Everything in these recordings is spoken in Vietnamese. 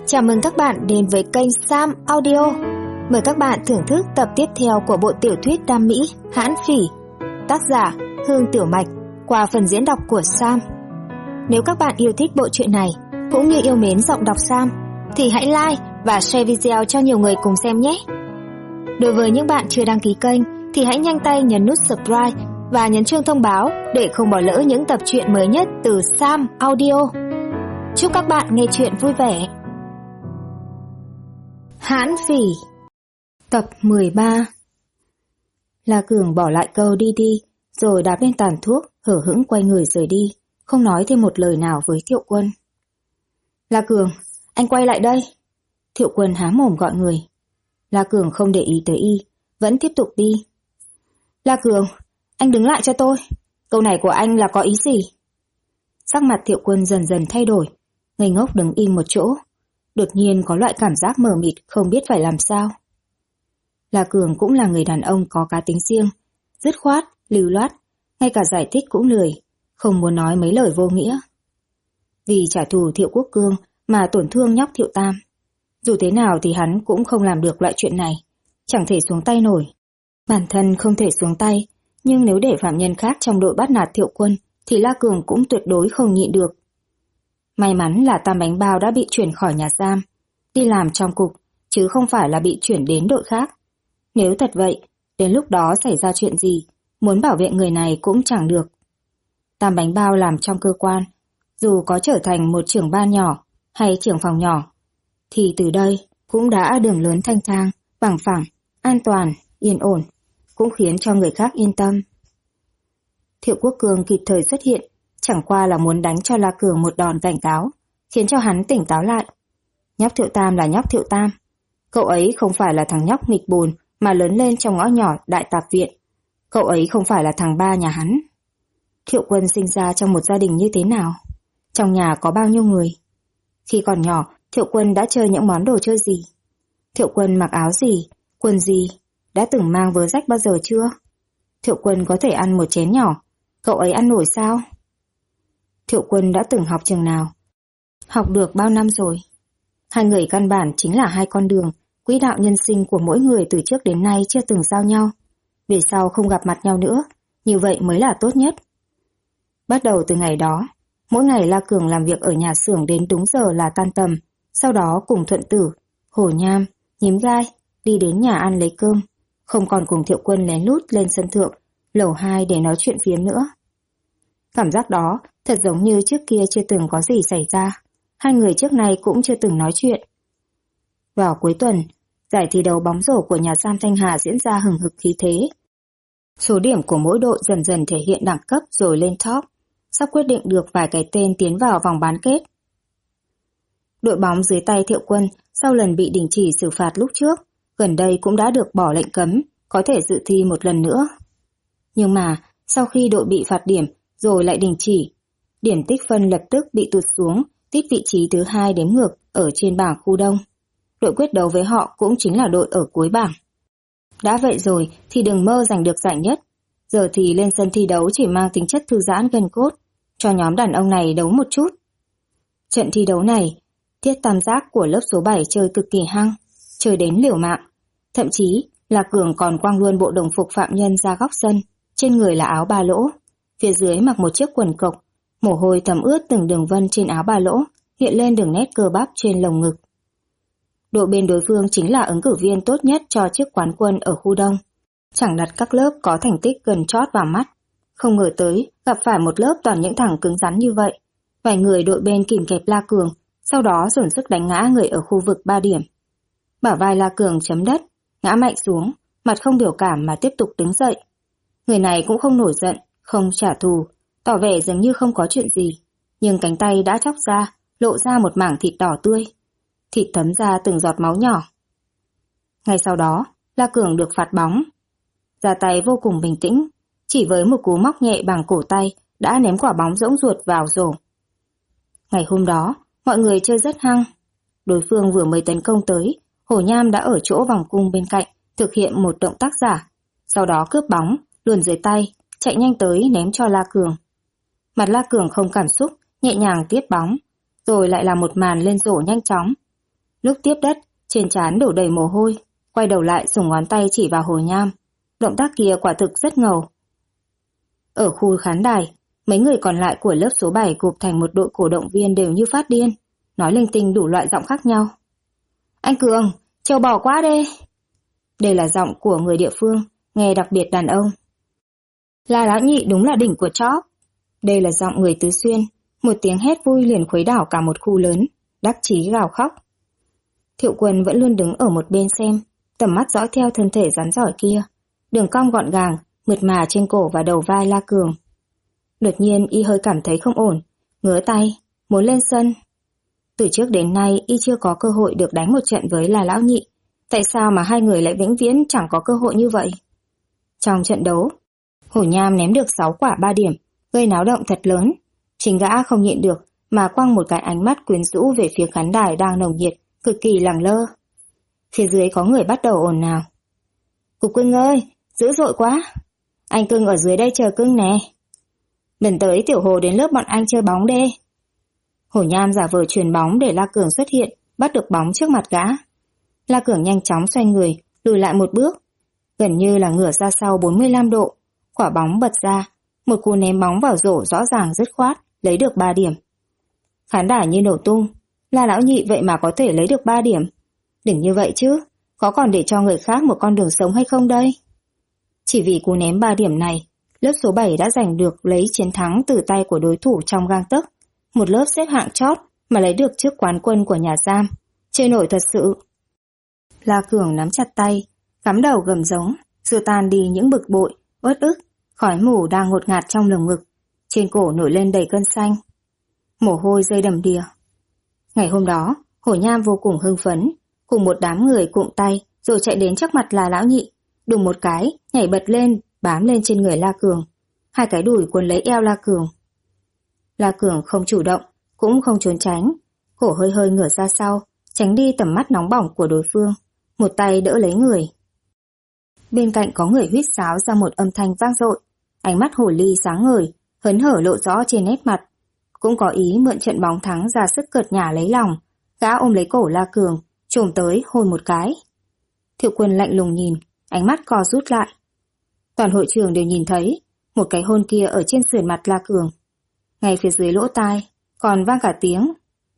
Chào mừng các bạn đến với kênh Sam Audio. Mời các bạn thưởng thức tập tiếp theo của bộ tiểu thuyết Đam Mỹ Hãn Phỉ, tác giả Hương Tiểu Mạch, qua phần diễn đọc của Sam. Nếu các bạn yêu thích bộ truyện này cũng như yêu mến giọng đọc Sam thì hãy like và share video cho nhiều người cùng xem nhé. Đối với những bạn chưa đăng ký kênh thì hãy nhanh tay nhấn nút subscribe và nhấn chuông thông báo để không bỏ lỡ những tập truyện mới nhất từ Sam Audio. Chúc các bạn nghe truyện vui vẻ. Hãn Phỉ, tập 13. La Cường bỏ lại câu đi đi, rồi đạp lên tàn thuốc, hở hững quay người rời đi, không nói thêm một lời nào với Thiệu Quân. La Cường, anh quay lại đây. Thiệu Quân há mồm gọi người. La Cường không để ý tới y, vẫn tiếp tục đi. La Cường, anh đứng lại cho tôi. Câu này của anh là có ý gì? Sắc mặt Thiệu Quân dần dần thay đổi, ngây ngốc đứng im một chỗ. Đột nhiên có loại cảm giác mờ mịt không biết phải làm sao. La Cường cũng là người đàn ông có cá tính riêng, dứt khoát, lưu loát, ngay cả giải thích cũng lười, không muốn nói mấy lời vô nghĩa. Vì trả thù Thiệu Quốc Cương mà tổn thương nhóc Thiệu Tam. Dù thế nào thì hắn cũng không làm được loại chuyện này, chẳng thể xuống tay nổi. Bản thân không thể xuống tay, nhưng nếu để phạm nhân khác trong đội bắt nạt Thiệu Quân thì La Cường cũng tuyệt đối không nhịn được. May mắn là Tam Bánh Bao đã bị chuyển khỏi nhà giam, đi làm trong cục, chứ không phải là bị chuyển đến đội khác. Nếu thật vậy, đến lúc đó xảy ra chuyện gì, muốn bảo vệ người này cũng chẳng được. Tam Bánh Bao làm trong cơ quan, dù có trở thành một trưởng ban nhỏ hay trưởng phòng nhỏ, thì từ đây cũng đã đường lớn thanh thang, bằng phẳng, an toàn, yên ổn, cũng khiến cho người khác yên tâm. Thiệu Quốc Cương kịp thời xuất hiện, chẳng qua là muốn đánh cho La Cường một đòn cảnh cáo, khiến cho hắn tỉnh táo lại. Nhóc Thiệu Tam là nhóc Thiệu Tam. Cậu ấy không phải là thằng nhóc nghịch bùn mà lớn lên trong ngõ nhỏ đại tạp viện. Cậu ấy không phải là thằng ba nhà hắn. Thiệu Quân sinh ra trong một gia đình như thế nào? Trong nhà có bao nhiêu người? Khi còn nhỏ, Thiệu Quân đã chơi những món đồ chơi gì? Thiệu Quân mặc áo gì? Quần gì? Đã từng mang vớ rách bao giờ chưa? Thiệu Quân có thể ăn một chén nhỏ, cậu ấy ăn nổi sao? Thiệu Quân đã từng học trường nào? Học được bao năm rồi? Hai người căn bản chính là hai con đường, quỹ đạo nhân sinh của mỗi người từ trước đến nay chưa từng giao nhau. Về sau không gặp mặt nhau nữa, như vậy mới là tốt nhất. Bắt đầu từ ngày đó, mỗi ngày La Cường làm việc ở nhà xưởng đến đúng giờ là tan tầm, sau đó cùng Thuận Tử, Hổ Nham, Nhím Gai đi đến nhà ăn lấy cơm, không còn cùng Thiệu Quân lén lút lên sân thượng, lầu 2 để nói chuyện phiếm nữa. Cảm giác đó thật giống như trước kia chưa từng có gì xảy ra, hai người trước nay cũng chưa từng nói chuyện. Vào cuối tuần, giải thi đấu bóng rổ của nhà giam Thanh Hà diễn ra hừng hực khí thế. Số điểm của mỗi đội dần dần thể hiện đẳng cấp rồi lên top, sắp quyết định được vài cái tên tiến vào vòng bán kết. Đội bóng dưới tay Thiệu Quân sau lần bị đình chỉ xử phạt lúc trước, gần đây cũng đã được bỏ lệnh cấm, có thể dự thi một lần nữa. Nhưng mà, sau khi đội bị phạt điểm rồi lại đình chỉ, điểm tích phân lập tức bị tụt xuống, tít vị trí thứ 2 đếm ngược ở trên bảng khu đông. Đội quyết đấu với họ cũng chính là đội ở cuối bảng. Đã vậy rồi thì đừng mơ giành được giải nhất, giờ thì lên sân thi đấu chỉ mang tính chất thư giãn gân cốt, cho nhóm đàn ông này đấu một chút. Trận thi đấu này, Thiết Tam Giác của lớp số 7 chơi cực kỳ hăng, chơi đến liều mạng. Thậm chí, La Cường còn quăng luôn bộ đồng phục phạm nhân ra góc sân, trên người là áo ba lỗ, phía dưới mặc một chiếc quần cộc, mồ hôi thấm ướt từng đường vân trên áo ba lỗ, hiện lên đường nét cơ bắp trên lồng ngực. Đội bên đối phương chính là ứng cử viên tốt nhất cho chiếc quán quân ở khu đông. Chẳng đặt các lớp có thành tích gần chót vào mắt. Không ngờ tới, gặp phải một lớp toàn những thằng cứng rắn như vậy. Vài người đội bên kìm kẹp La Cường, sau đó dồn sức đánh ngã người ở khu vực 3 điểm. Bả vai La Cường chấm đất, ngã mạnh xuống, mặt không biểu cảm mà tiếp tục đứng dậy. Người này cũng không nổi giận, không trả thù, tỏ vẻ dường như không có chuyện gì. Nhưng cánh tay đã chóc ra, lộ ra một mảng thịt đỏ tươi. Thịt thấm ra từng giọt máu nhỏ. Ngay sau đó, La Cường được phạt bóng. Ra tay vô cùng bình tĩnh, chỉ với một cú móc nhẹ bằng cổ tay đã ném quả bóng rỗng ruột vào rổ. Ngày hôm đó, mọi người chơi rất hăng. Đối phương vừa mới tấn công tới, Hổ Nham đã ở chỗ vòng cung bên cạnh thực hiện một động tác giả, sau đó cướp bóng, luồn dưới tay, chạy nhanh tới ném cho La Cường. Mặt La Cường không cảm xúc, nhẹ nhàng tiếp bóng, rồi lại là một màn lên rổ nhanh chóng. Lúc tiếp đất, trên trán đổ đầy mồ hôi, quay đầu lại dùng ngón tay chỉ vào Hồ Nham. Động tác kia quả thực rất ngầu. Ở khu khán đài, mấy người còn lại của lớp số 7 gộp thành một đội cổ động viên đều như phát điên, nói linh tinh đủ loại giọng khác nhau. Anh Cường, trâu bò quá đê. Đây là giọng của người địa phương, nghe đặc biệt đàn ông. La Lão Nhị đúng là đỉnh của chóp. Đây là giọng người Tứ Xuyên, một tiếng hét vui liền khuấy đảo cả một khu lớn, đắc chí gào khóc. Thiệu Quân vẫn luôn đứng ở một bên xem, tầm mắt dõi theo thân thể rắn giỏi kia, đường cong gọn gàng, mượt mà trên cổ và đầu vai La Cường. Đột nhiên y hơi cảm thấy không ổn, ngứa tay, muốn lên sân. Từ trước đến nay y chưa có cơ hội được đánh một trận với La Lão Nhị, tại sao mà hai người lại vĩnh viễn chẳng có cơ hội như vậy? Trong trận đấu, Hổ Nham ném được 6 quả 3 điểm, gây náo động thật lớn. Chính gã không nhịn được mà quăng một cái ánh mắt quyến rũ về phía khán đài đang nồng nhiệt, cực kỳ lẳng lơ. Phía dưới có người bắt đầu ồn ào. Cục Cưng ơi, dữ dội quá. Anh Cưng ở dưới đây chờ Cưng nè. Lần tới Tiểu Hồ đến lớp bọn anh chơi bóng đê. Hổ Nham giả vờ chuyền bóng để La Cường xuất hiện, bắt được bóng trước mặt gã. La Cường nhanh chóng xoay người, lùi lại một bước, gần như là ngửa ra sau 45 độ. Quả bóng bật ra, một cú ném bóng vào rổ rõ ràng dứt khoát, lấy được 3 điểm. Khán đài như nổ tung, La Lão Nhị vậy mà có thể lấy được 3 điểm. Đừng như vậy chứ, có còn để cho người khác một con đường sống hay không đây? Chỉ vì cú ném 3 điểm này, lớp số 7 đã giành được lấy chiến thắng từ tay của đối thủ trong gang tấc. Một lớp xếp hạng chót mà lấy được chức quán quân của nhà giam. Chơi nổi thật sự. La Cường nắm chặt tay, cắm đầu gầm giống, xua tan đi những bực bội, uất ức, khói mù đang ngột ngạt trong lồng ngực. Trên cổ nổi lên đầy cơn xanh. Mồ hôi rơi đầm đìa. Ngày hôm đó, Hổ Nham vô cùng hưng phấn, cùng một đám người cụm tay rồi chạy đến trước mặt La Lão Nhị, đùng một cái, nhảy bật lên, bám lên trên người La Cường. Hai cái đùi quấn lấy eo La Cường. La Cường không chủ động, cũng không trốn tránh, cổ hơi hơi ngửa ra sau, tránh đi tầm mắt nóng bỏng của đối phương, một tay đỡ lấy người. Bên cạnh có người huýt sáo ra một âm thanh vang dội, ánh mắt hồ ly sáng ngời, hớn hở lộ rõ trên nét mặt. Cũng có ý mượn trận bóng thắng ra sức cợt nhả lấy lòng, gã ôm lấy cổ La Cường, chồm tới hôn một cái. Thiệu Quân lạnh lùng nhìn, ánh mắt co rút lại. Toàn hội trường đều nhìn thấy, một cái hôn kia ở trên sườn mặt La Cường. Ngay phía dưới lỗ tai, còn vang cả tiếng.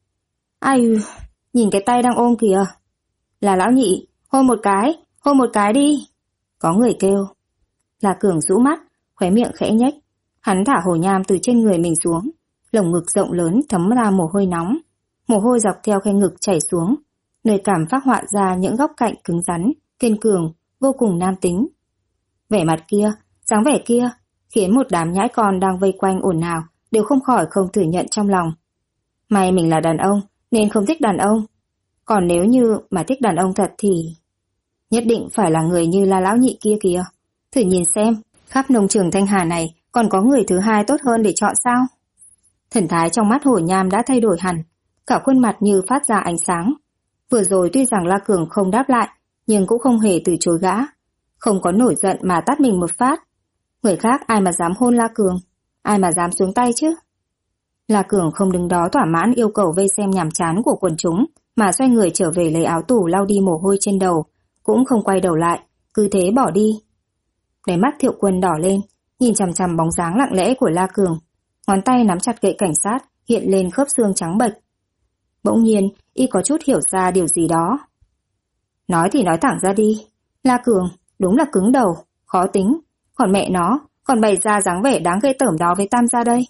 Ai, nhìn cái tay đang ôm kìa. Là Lão Nhị, hôn một cái đi. Có người kêu. La Cường rũ mắt, khóe miệng khẽ nhếch. Hắn thả Hổ Nham từ trên người mình xuống, lồng ngực rộng lớn thấm ra mồ hôi nóng. Mồ hôi dọc theo khe ngực chảy xuống, nơi cảm phác họa ra những góc cạnh cứng rắn, kiên cường, vô cùng nam tính. Vẻ mặt kia, dáng vẻ kia, khiến một đám nhãi con đang vây quanh ồn ào đều không khỏi không thừa nhận trong lòng. May mình là đàn ông nên không thích đàn ông. Còn nếu như mà thích đàn ông thật thì nhất định phải là người như La Lão Nhị kia kìa. Thử nhìn xem, khắp nông trường Thanh Hà này còn có người thứ hai tốt hơn để chọn sao? Thần thái trong mắt Hổ Nham đã thay đổi hẳn, cả khuôn mặt như phát ra ánh sáng. Vừa rồi tuy rằng La Cường không đáp lại, nhưng cũng không hề từ chối gã. Không có nổi giận mà tát mình một phát. Người khác ai mà dám hôn La Cường, ai mà dám xuống tay chứ? La Cường không đứng đó thỏa mãn yêu cầu vây xem nhàm chán của quần chúng, mà xoay người trở về lấy áo tủ lau đi mồ hôi trên đầu, cũng không quay đầu lại, cứ thế bỏ đi. Đáy mắt Thiệu Quân đỏ lên, nhìn chằm chằm bóng dáng lặng lẽ của La Cường, ngón tay nắm chặt gậy cảnh sát, hiện lên khớp xương trắng bệch. Bỗng nhiên, y có chút hiểu ra điều gì đó. Nói thì nói thẳng ra đi, La Cường đúng là cứng đầu, khó tính, còn mẹ nó còn bày ra dáng vẻ đáng ghê tởm đó với Tam gia đây.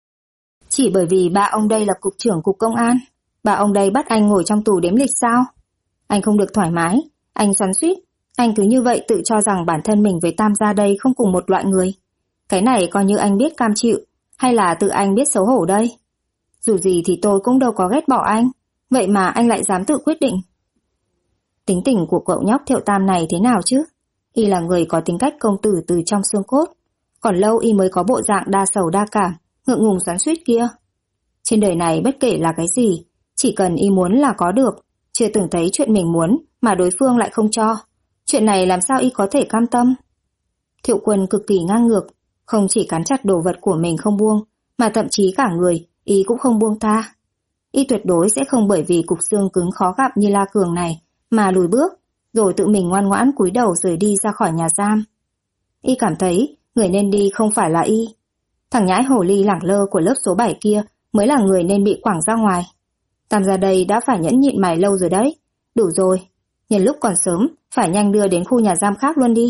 Chỉ bởi vì ba ông đây là cục trưởng cục công an, ba ông đây bắt anh ngồi trong tù đếm lịch sao? Anh không được thoải mái, anh xoắn xuýt, anh cứ như vậy tự cho rằng bản thân mình với Tam gia đây không cùng một loại người. Cái này coi như anh biết cam chịu, hay là tự anh biết xấu hổ đây? Dù gì thì tôi cũng đâu có ghét bỏ anh, vậy mà anh lại dám tự quyết định. Tính tình của cậu nhóc Thiệu Tam này thế nào chứ? Y là người có tính cách công tử từ trong xương cốt, còn lâu y mới có bộ dạng đa sầu đa cảm, ngượng ngùng xoắn xuýt kia. Trên đời này bất kể là cái gì, chỉ cần y muốn là có được, chưa từng thấy chuyện mình muốn mà đối phương lại không cho. Chuyện này làm sao y có thể cam tâm? Thiệu Quân cực kỳ ngang ngược, không chỉ cắn chặt đồ vật của mình không buông, mà thậm chí cả người y cũng không buông tha. y tuyệt đối sẽ không bởi vì cục xương cứng khó gặp như La Cường này mà lùi bước, rồi tự mình ngoan ngoãn cúi đầu rời đi ra khỏi nhà giam. Y cảm thấy người nên đi không phải là y. Thằng nhãi hồ ly lẳng lơ của lớp số 7 kia mới là người nên bị quẳng ra ngoài. Tam gia đây đã phải nhẫn nhịn mày lâu rồi đấy. Đủ rồi, nhân lúc còn sớm, phải nhanh đưa đến khu nhà giam khác luôn đi.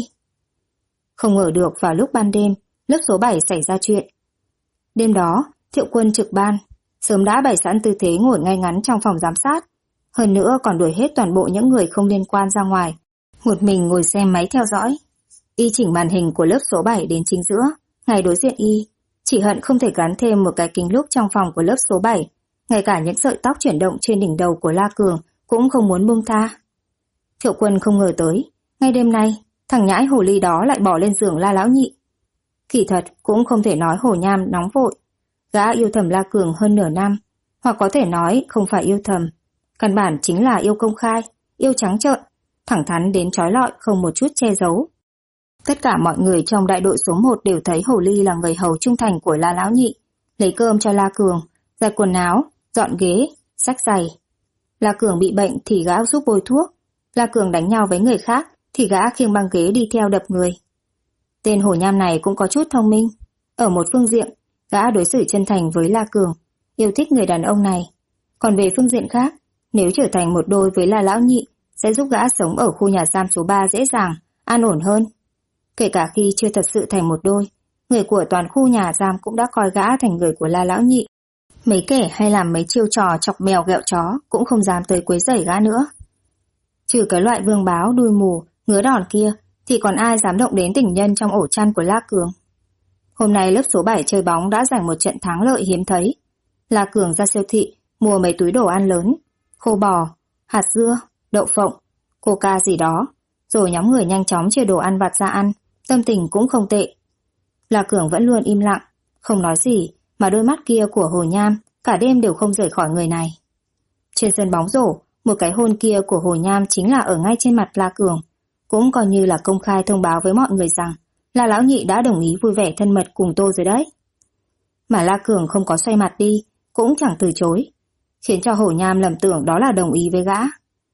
Không ngờ được vào lúc ban đêm, lớp số 7 xảy ra chuyện. Đêm đó, Thiệu Quân trực ban, sớm đã bày sẵn tư thế ngồi ngay ngắn trong phòng giám sát. Hơn nữa còn đuổi hết toàn bộ những người không liên quan ra ngoài. Một mình ngồi xem máy theo dõi. Y chỉnh màn hình của lớp số 7 đến chính giữa, ngay đối diện y. Chỉ hận không thể gắn thêm một cái kính lúp trong phòng của lớp số 7. Ngay cả những sợi tóc chuyển động trên đỉnh đầu của La Cường cũng không muốn buông tha. Thiệu Quân không ngờ tới, ngay đêm nay, thằng nhãi hồ ly đó lại bỏ lên giường La Lão Nhị. Kỳ thật cũng không thể nói Hồ Nham nóng vội. Gã yêu thầm La Cường hơn nửa năm, hoặc có thể nói không phải yêu thầm. Căn bản chính là yêu công khai, yêu trắng trợn, thẳng thắn đến trói lọi không một chút che giấu. Tất cả mọi người trong đại đội số 1 đều thấy Hồ Ly là người hầu trung thành của La Lão Nhị, lấy cơm cho La Cường, giặt quần áo, dọn ghế, xách giày. La Cường bị bệnh thì gã giúp bôi thuốc, La Cường đánh nhau với người khác thì gã khiêng băng ghế đi theo đập người. Tên Hồ Nham này cũng có chút thông minh. Ở một phương diện, gã đối xử chân thành với La Cường, yêu thích người đàn ông này. Còn về phương diện khác, nếu trở thành một đôi với La Lão Nhị, sẽ giúp gã sống ở khu nhà giam số 3 dễ dàng, an ổn hơn. Kể cả khi chưa thật sự thành một đôi, người của toàn khu nhà giam cũng đã coi gã thành người của La Lão Nhị. Mấy kẻ hay làm mấy chiêu trò chọc mèo ghẹo chó cũng không dám tới quấy rầy gã nữa. Trừ cái loại vương báo đuôi mù, ngứa đòn kia, thì còn ai dám động đến tình nhân trong ổ chăn của La Cường. Hôm nay lớp số 7 chơi bóng đã giành một trận thắng lợi hiếm thấy. La Cường ra siêu thị, mua mấy túi đồ ăn lớn, khô bò, hạt dưa, đậu phộng, coca gì đó, rồi nhóm người nhanh chóng chia đồ ăn vặt ra ăn, tâm tình cũng không tệ. La Cường vẫn luôn im lặng, không nói gì, mà đôi mắt kia của Hồ Nham cả đêm đều không rời khỏi người này. Trên sân bóng rổ, một cái hôn kia của Hồ Nham chính là ở ngay trên mặt La Cường, cũng coi như là công khai thông báo với mọi người rằng La Lão Nhị đã đồng ý vui vẻ thân mật cùng tôi rồi đấy. Mà La Cường không có xoay mặt đi, cũng chẳng từ chối, khiến cho Hồ Nham lầm tưởng đó là đồng ý với gã.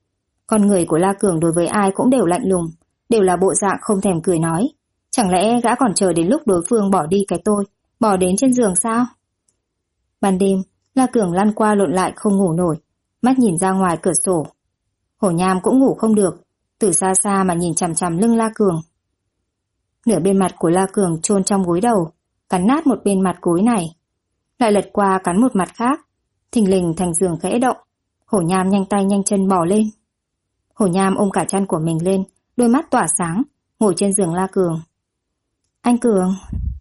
Con người của La Cường đối với ai cũng đều lạnh lùng, đều là bộ dạng không thèm cười nói. Chẳng lẽ gã còn chờ đến lúc đối phương bỏ đi cái tôi, bỏ đến trên giường sao? Ban đêm, La Cường lăn qua lộn lại không ngủ nổi, mắt nhìn ra ngoài cửa sổ. Hồ Nham cũng ngủ không được, từ xa xa mà nhìn chằm chằm lưng La Cường. Nửa bên mặt của La Cường chôn trong gối đầu, cắn nát một bên mặt gối này, lại lật qua cắn một mặt khác, thình lình thành giường khẽ động. Hồ Nham nhanh tay nhanh chân bò lên. Hồ Nham ôm cả chăn của mình lên, đôi mắt tỏa sáng, ngồi trên giường La Cường. Anh Cường.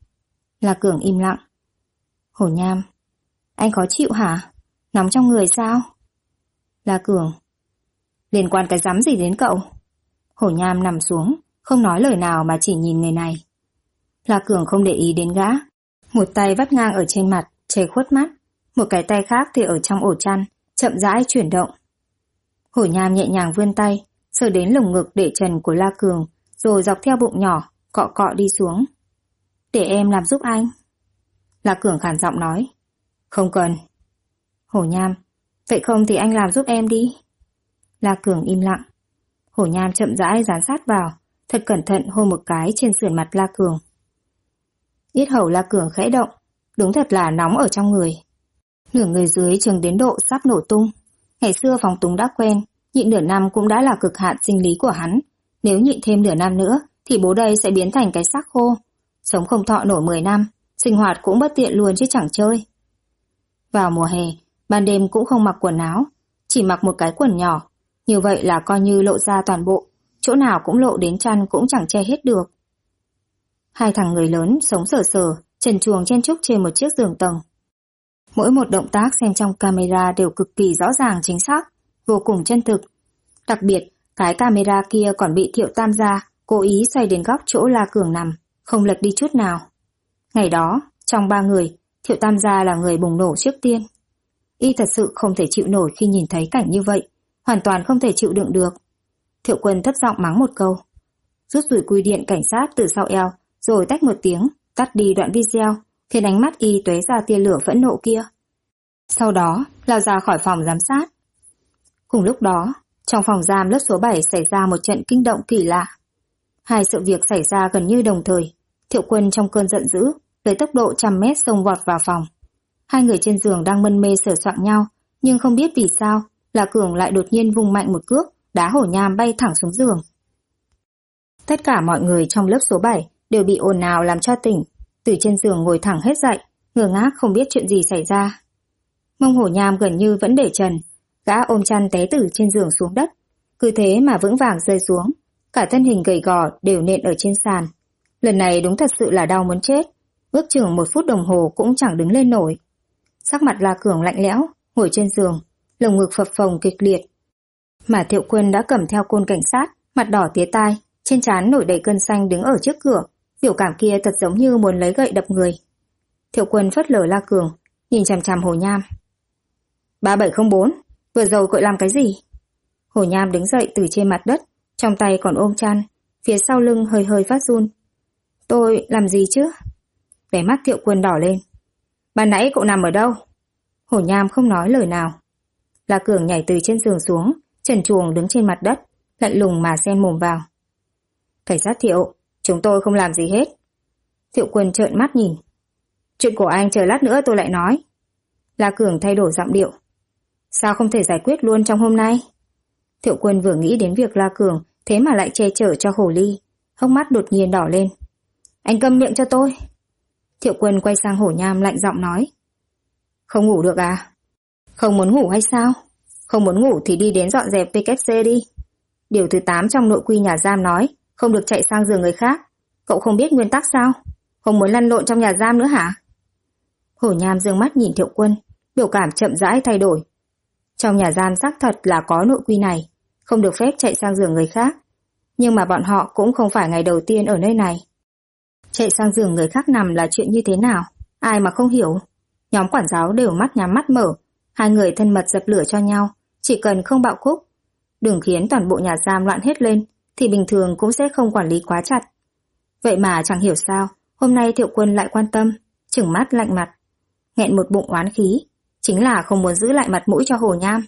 La Cường im lặng. Hồ Nham, anh khó chịu hả? Nóng trong người sao? La Cường. Liên quan cái rắm gì đến cậu? Hồ Nham nằm xuống, không nói lời nào mà chỉ nhìn người này. La Cường không để ý đến gã, một tay vắt ngang ở trên mặt, che khuất mắt, một cái tay khác thì ở trong ổ chăn, chậm rãi chuyển động. Hồ Nham nhẹ nhàng vươn tay, sờ đến lồng ngực để trần của La Cường, rồi dọc theo bụng nhỏ, cọ cọ đi xuống. Để em làm giúp anh. La Cường khàn giọng nói. Không cần. Hồ Nham, vậy không thì anh làm giúp em đi. La Cường im lặng. Hồ Nham chậm rãi dán sát vào, thật cẩn thận hôn một cái trên sườn mặt La Cường. Yết hầu La Cường khẽ động, đúng thật là nóng ở trong người. Nửa người dưới chừng đến độ sắp nổ tung. Ngày xưa phóng túng đã quen, nhịn nửa năm cũng đã là cực hạn sinh lý của hắn. Nếu nhịn thêm nửa năm nữa, thì bố đây sẽ biến thành cái xác khô. Sống không thọ nổi 10 năm, sinh hoạt cũng bất tiện luôn chứ chẳng chơi. Vào mùa hè, ban đêm cũng không mặc quần áo, chỉ mặc một cái quần nhỏ. Như vậy là coi như lộ ra toàn bộ, chỗ nào cũng lộ đến chăn cũng chẳng che hết được. Hai thằng người lớn sống sờ sờ, trần truồng chen chúc trên một chiếc giường tầng. Mỗi một động tác xem trong camera đều cực kỳ rõ ràng chính xác, vô cùng chân thực. Đặc biệt, cái camera kia còn bị Thiệu Tam gia cố ý xoay đến góc chỗ La Cường nằm, không lệch đi chút nào. Ngày đó, trong 3 người, Thiệu Tam gia là người bùng nổ trước tiên. Y thật sự không thể chịu nổi khi nhìn thấy cảnh như vậy, hoàn toàn không thể chịu đựng được. Thiệu Quân thấp giọng mắng một câu, rút dùi cùi điện cảnh sát từ sau eo, rồi tách một tiếng, tắt đi đoạn video, khiến ánh mắt Y tóe ra tia lửa phẫn nộ kia. Sau đó lao ra khỏi phòng giám sát. Cùng lúc đó, trong phòng giam lớp số 7 xảy ra một trận kinh động kỳ lạ. Hai sự việc xảy ra gần như đồng thời. Thiệu Quân trong cơn giận dữ, với tốc độ 100 mét xông vọt vào phòng. Hai người trên giường đang mân mê sờ soạng nhau, nhưng không biết vì sao, La Cường lại đột nhiên vung mạnh một cước, đá Hổ Nham bay thẳng xuống giường. Tất cả mọi người trong lớp số 7 đều bị ồn ào làm cho tỉnh, từ trên giường ngồi thẳng hết dậy, ngơ ngác không biết chuyện gì xảy ra. Mông Hổ Nham gần như vẫn để trần, gã ôm chăn té từ trên giường xuống đất, cứ thế mà vững vàng rơi xuống, cả thân hình gầy gò đều nện ở trên sàn. Lần này đúng thật sự là đau muốn chết, ước chừng 1 phút đồng hồ cũng chẳng đứng lên nổi. Sắc mặt La Cường lạnh lẽo, ngồi trên giường, lồng ngực phập phồng kịch liệt. Mà Thiệu Quân đã cầm theo côn cảnh sát, mặt đỏ tía tai, trên trán nổi đầy cơn xanh đứng ở trước cửa, biểu cảm kia thật giống như muốn lấy gậy đập người. Thiệu Quân phớt lờ La Cường, nhìn chằm chằm Hồ Nham. 3704, vừa rồi cậu làm cái gì? Hồ Nham đứng dậy từ trên mặt đất, trong tay còn ôm chăn, phía sau lưng hơi hơi phát run. Tôi làm gì chứ? Vẻ mắt Thiệu Quân đỏ lên. Ban nãy cậu nằm ở đâu? Hồ Nham không nói lời nào. La Cường nhảy từ trên giường xuống, trần truồng đứng trên mặt đất, lạnh lùng mà xen mồm vào. Cảnh sát Thiệu, chúng tôi không làm gì hết. Thiệu Quân trợn mắt nhìn. Chuyện của anh chờ lát nữa tôi lại nói. La Cường thay đổi giọng điệu. Sao không thể giải quyết luôn trong hôm nay? Thiệu Quân vừa nghĩ đến việc La Cường, thế mà lại che chở cho Hồ Ly, hốc mắt đột nhiên đỏ lên. Anh câm miệng cho tôi. Thiệu Quân quay sang Hổ Nham lạnh giọng nói. Không ngủ được à? Không muốn ngủ hay sao? Không muốn ngủ thì đi đến dọn dẹp WC đi. Điều thứ 8 trong nội quy nhà giam nói, không được chạy sang giường người khác. Cậu không biết nguyên tắc sao? Không muốn lăn lộn trong nhà giam nữa hả? Hổ Nham dương mắt nhìn Thiệu Quân, biểu cảm chậm rãi thay đổi. Trong nhà giam xác thật là có nội quy này, không được phép chạy sang giường người khác. Nhưng mà bọn họ cũng không phải ngày đầu tiên ở nơi này. Chạy sang giường người khác nằm là chuyện như thế nào? Ai mà không hiểu? Nhóm quản giáo đều mắt nhắm mắt mở, hai người thân mật dập lửa cho nhau, chỉ cần không bạo khúc. Đừng khiến toàn bộ nhà giam loạn hết lên, thì bình thường cũng sẽ không quản lý quá chặt. Vậy mà chẳng hiểu sao, hôm nay Thiệu Quân lại quan tâm, trừng mắt lạnh mặt, nghẹn một bụng oán khí, chính là không muốn giữ lại mặt mũi cho Hồ Nham.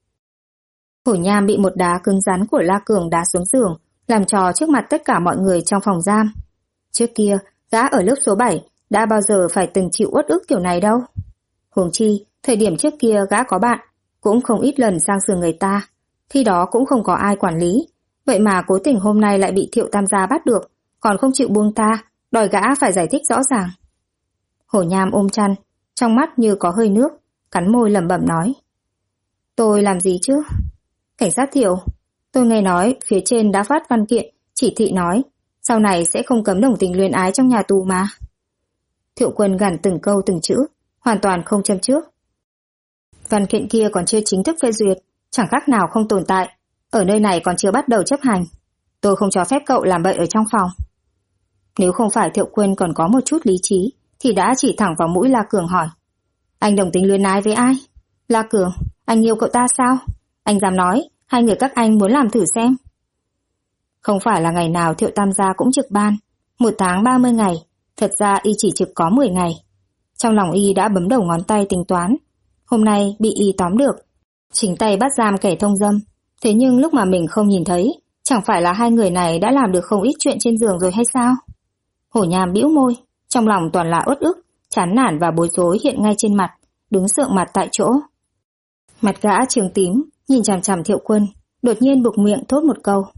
Hồ Nham bị một đá cứng rắn của La Cường đá xuống giường, làm trò trước mặt tất cả mọi người trong phòng giam. Trước kia, gã ở lớp số 7 đã bao giờ phải từng chịu uất ức kiểu này đâu. Huống chi, thời điểm trước kia gã có bạn, cũng không ít lần sang giường người ta, khi đó cũng không có ai quản lý. Vậy mà cố tình hôm nay lại bị Thiệu Tam gia bắt được, còn không chịu buông tha, đòi gã phải giải thích rõ ràng. Hổ Nham ôm chăn, trong mắt như có hơi nước, cắn môi lẩm bẩm nói. Tôi làm gì chứ? Cảnh sát Thiệu, tôi nghe nói phía trên đã phát văn kiện, chỉ thị nói, sau này sẽ không cấm đồng tình luyến ái trong nhà tù mà. Thiệu Quân gằn từng câu từng chữ, hoàn toàn không châm trước. Văn kiện kia còn chưa chính thức phê duyệt, chẳng khác nào không tồn tại, ở nơi này còn chưa bắt đầu chấp hành. Tôi không cho phép cậu làm bậy ở trong phòng. Nếu không phải Thiệu Quân còn có một chút lý trí, thì đã chỉ thẳng vào mũi La Cường hỏi. Anh đồng tình luyến ái với ai? La Cường, anh yêu cậu ta sao? Anh dám nói, hai người các anh muốn làm thử xem. Không phải là ngày nào Thiệu Tam gia cũng trực ban, 1 tháng 30 ngày, thật ra y chỉ trực có 10 ngày. Trong lòng y đã bấm đầu ngón tay tính toán, hôm nay bị y tóm được, chính tay bắt giam kẻ thông dâm. Thế nhưng lúc mà mình không nhìn thấy, chẳng phải là hai người này đã làm được không ít chuyện trên giường rồi hay sao? Hổ Nham bĩu môi, trong lòng toàn là uất ức, chán nản và bối rối hiện ngay trên mặt, đứng sượng mặt tại chỗ. Mặt gã trường tím, nhìn chằm chằm Thiệu Quân, đột nhiên buộc miệng thốt một câu.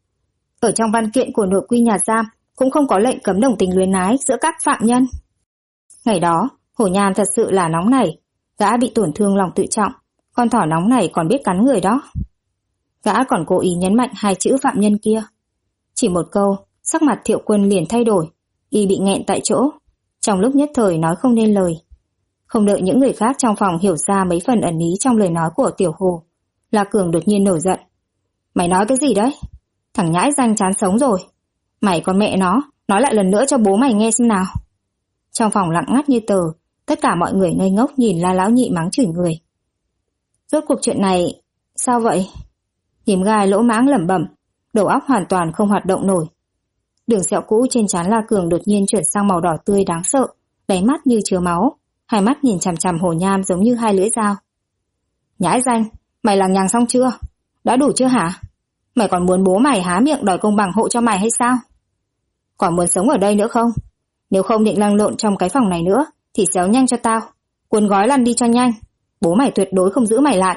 Ở trong văn kiện của nội quy nhà giam cũng không có lệnh cấm đồng tình luyến ái giữa các phạm nhân. Ngày đó, Hổ Nham thật sự là nóng nảy, gã bị tổn thương lòng tự trọng, con thỏ nóng này còn biết cắn người đó. Gã còn cố ý nhấn mạnh 2 chữ phạm nhân kia. Chỉ một câu, sắc mặt Thiệu Quân liền thay đổi, y bị nghẹn tại chỗ, trong lúc nhất thời nói không nên lời. Không đợi những người khác trong phòng hiểu ra mấy phần ẩn ý trong lời nói của Tiểu Hồ, La Cường đột nhiên nổi giận. Mày nói cái gì đấy? Thằng nhãi danh chán sống rồi. Mày con mẹ nó, nói lại lần nữa cho bố mày nghe xem nào. Trong phòng lặng ngắt như tờ, tất cả mọi người ngây ngốc nhìn La Lão Nhị mắng chửi người. Rốt cuộc chuyện này, sao vậy? Nhím gai lỗ mãng lẩm bẩm, đầu óc hoàn toàn không hoạt động nổi. Đường sẹo cũ trên trán La Cường đột nhiên chuyển sang màu đỏ tươi đáng sợ, đáy mắt như chứa máu, hai mắt nhìn chằm chằm Hổ Nham giống như 2 lưỡi dao. Nhãi danh, mày lằng nhằng xong chưa? Đã đủ chưa hả? Mày còn muốn bố mày há miệng đòi công bằng hộ cho mày hay sao? Còn muốn sống ở đây nữa không? Nếu không định lăn lộn trong cái phòng này nữa thì xéo nhanh cho tao, cuốn gói lăn đi cho nhanh. Bố mày tuyệt đối không giữ mày lại.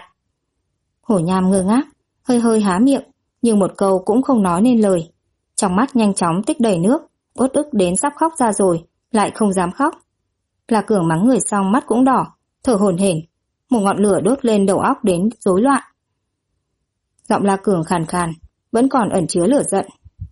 Hổ Nham ngơ ngác, hơi hơi há miệng, nhưng một câu cũng không nói nên lời. Trong mắt nhanh chóng tích đầy nước, uất ức đến sắp khóc ra rồi, lại không dám khóc. La Cường mắng người xong mắt cũng đỏ, thở hổn hển, một ngọn lửa đốt lên đầu óc đến rối loạn. Giọng La Cường khàn khàn, vẫn còn ẩn chứa lửa giận.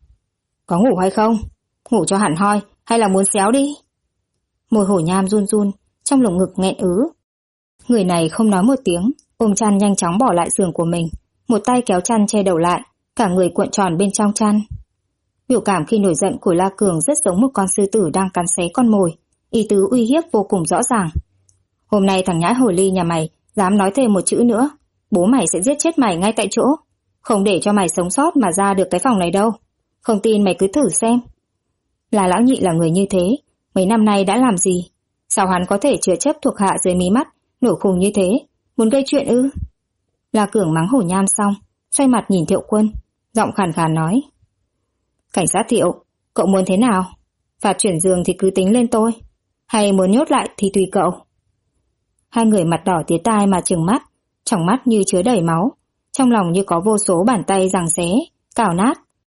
Có ngủ hay không? Ngủ cho hẳn hoi, hay là muốn xéo đi? Môi Hổ Nham run run, trong lồng ngực nghẹn ứ. Người này không nói một tiếng, ôm chăn nhanh chóng bỏ lại giường của mình, một tay kéo chăn che đầu lại, cả người cuộn tròn bên trong chăn. Biểu cảm khi nổi giận của La Cường rất giống một con sư tử đang cắn xé con mồi, ý tứ uy hiếp vô cùng rõ ràng. Hôm nay thằng nhãi hồ ly nhà mày dám nói thêm một chữ nữa, bố mày sẽ giết chết mày ngay tại chỗ, không để cho mày sống sót mà ra được cái phòng này đâu. Không tin mày cứ thử xem. Là lão nhị là người như thế, mấy năm nay đã làm gì? Sao hắn có thể chứa chấp thuộc hạ dưới mí mắt, nổi khùng như thế? Muốn gây chuyện ư? La Cường mắng Hổ Nham xong, xoay mặt nhìn Thiệu Quân, giọng khàn khàn nói. Cảnh sát Thiệu, cậu muốn thế nào? Phạt chuyển giường thì cứ tính lên tôi, hay muốn nhốt lại thì tùy cậu. Hai người mặt đỏ tía tai mà trừng mắt, trong mắt như chứa đầy máu, trong lòng như có vô số bàn tay giằng xé, cào nát.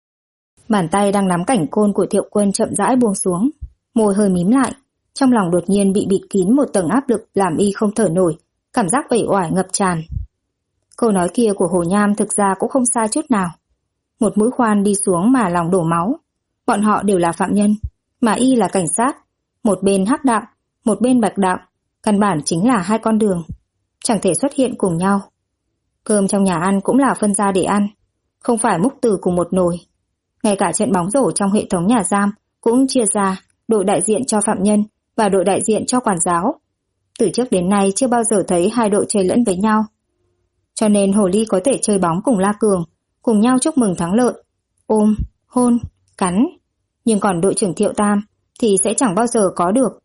Bàn tay đang nắm cảnh côn của Thiệu Quân chậm rãi buông xuống, môi hơi mím lại, trong lòng đột nhiên bị bịt kín một tầng áp lực làm y không thở nổi, cảm giác uể oải ngập tràn. Câu nói kia của Hồ Nham thực ra cũng không sai chút nào. Một mũi khoan đi xuống mà lòng đổ máu. Bọn họ đều là phạm nhân, mà y là cảnh sát, một bên hắc đạo, một bên bạch đạo, căn bản chính là hai con đường, chẳng thể xuất hiện cùng nhau. Cơm trong nhà ăn cũng là phân ra để ăn, không phải múc từ cùng một nồi. Ngay cả trận bóng rổ trong hệ thống nhà giam cũng chia ra đội đại diện cho phạm nhân và đội đại diện cho quản giáo. Từ trước đến nay chưa bao giờ thấy hai đội chơi lẫn với nhau. Cho nên Hồ Ly có thể chơi bóng cùng La Cường, cùng nhau chúc mừng thắng lợi, ôm, hôn, cắn. Nhưng còn đội trưởng Thiệu Tam thì sẽ chẳng bao giờ có được.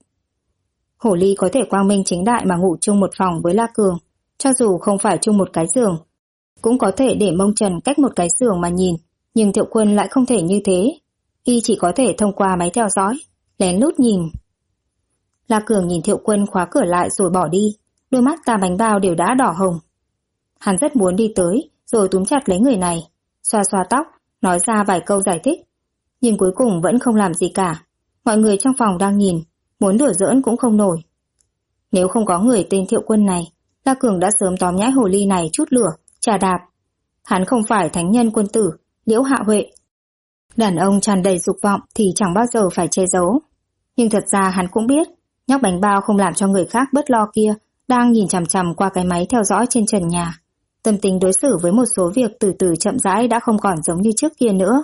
Hồ Ly có thể quang minh chính đại mà ngủ chung một phòng với La Cường, cho dù không phải chung một cái giường. Cũng có thể để mông trần cách một cái giường mà nhìn, nhưng Thiệu Quân lại không thể như thế. Y chỉ có thể thông qua máy theo dõi, lén lút nhìn. La Cường nhìn Thiệu Quân khóa cửa lại rồi bỏ đi, đôi mắt Tam Bánh Bao đều đã đỏ hồng. Hắn rất muốn đi tới, rồi túm chặt lấy người này, xoa xoa tóc, nói ra vài câu giải thích. Nhưng cuối cùng vẫn không làm gì cả. Mọi người trong phòng đang nhìn, muốn đùa giỡn cũng không nổi. Nếu không có người tên Thiệu Quân này, La Cường đã sớm tóm nhãi hồ ly này chút lửa, chà đạp. Hắn không phải thánh nhân quân tử, Liễu Hạ Huệ. Đàn ông tràn đầy dục vọng thì chẳng bao giờ phải che giấu. Nhưng thật ra hắn cũng biết, nhóc Bánh Bao không làm cho người khác bớt lo kia đang nhìn chằm chằm qua cái máy theo dõi trên trần nhà. Tâm tính đối xử với một số việc từ từ chậm rãi đã không còn giống như trước kia nữa.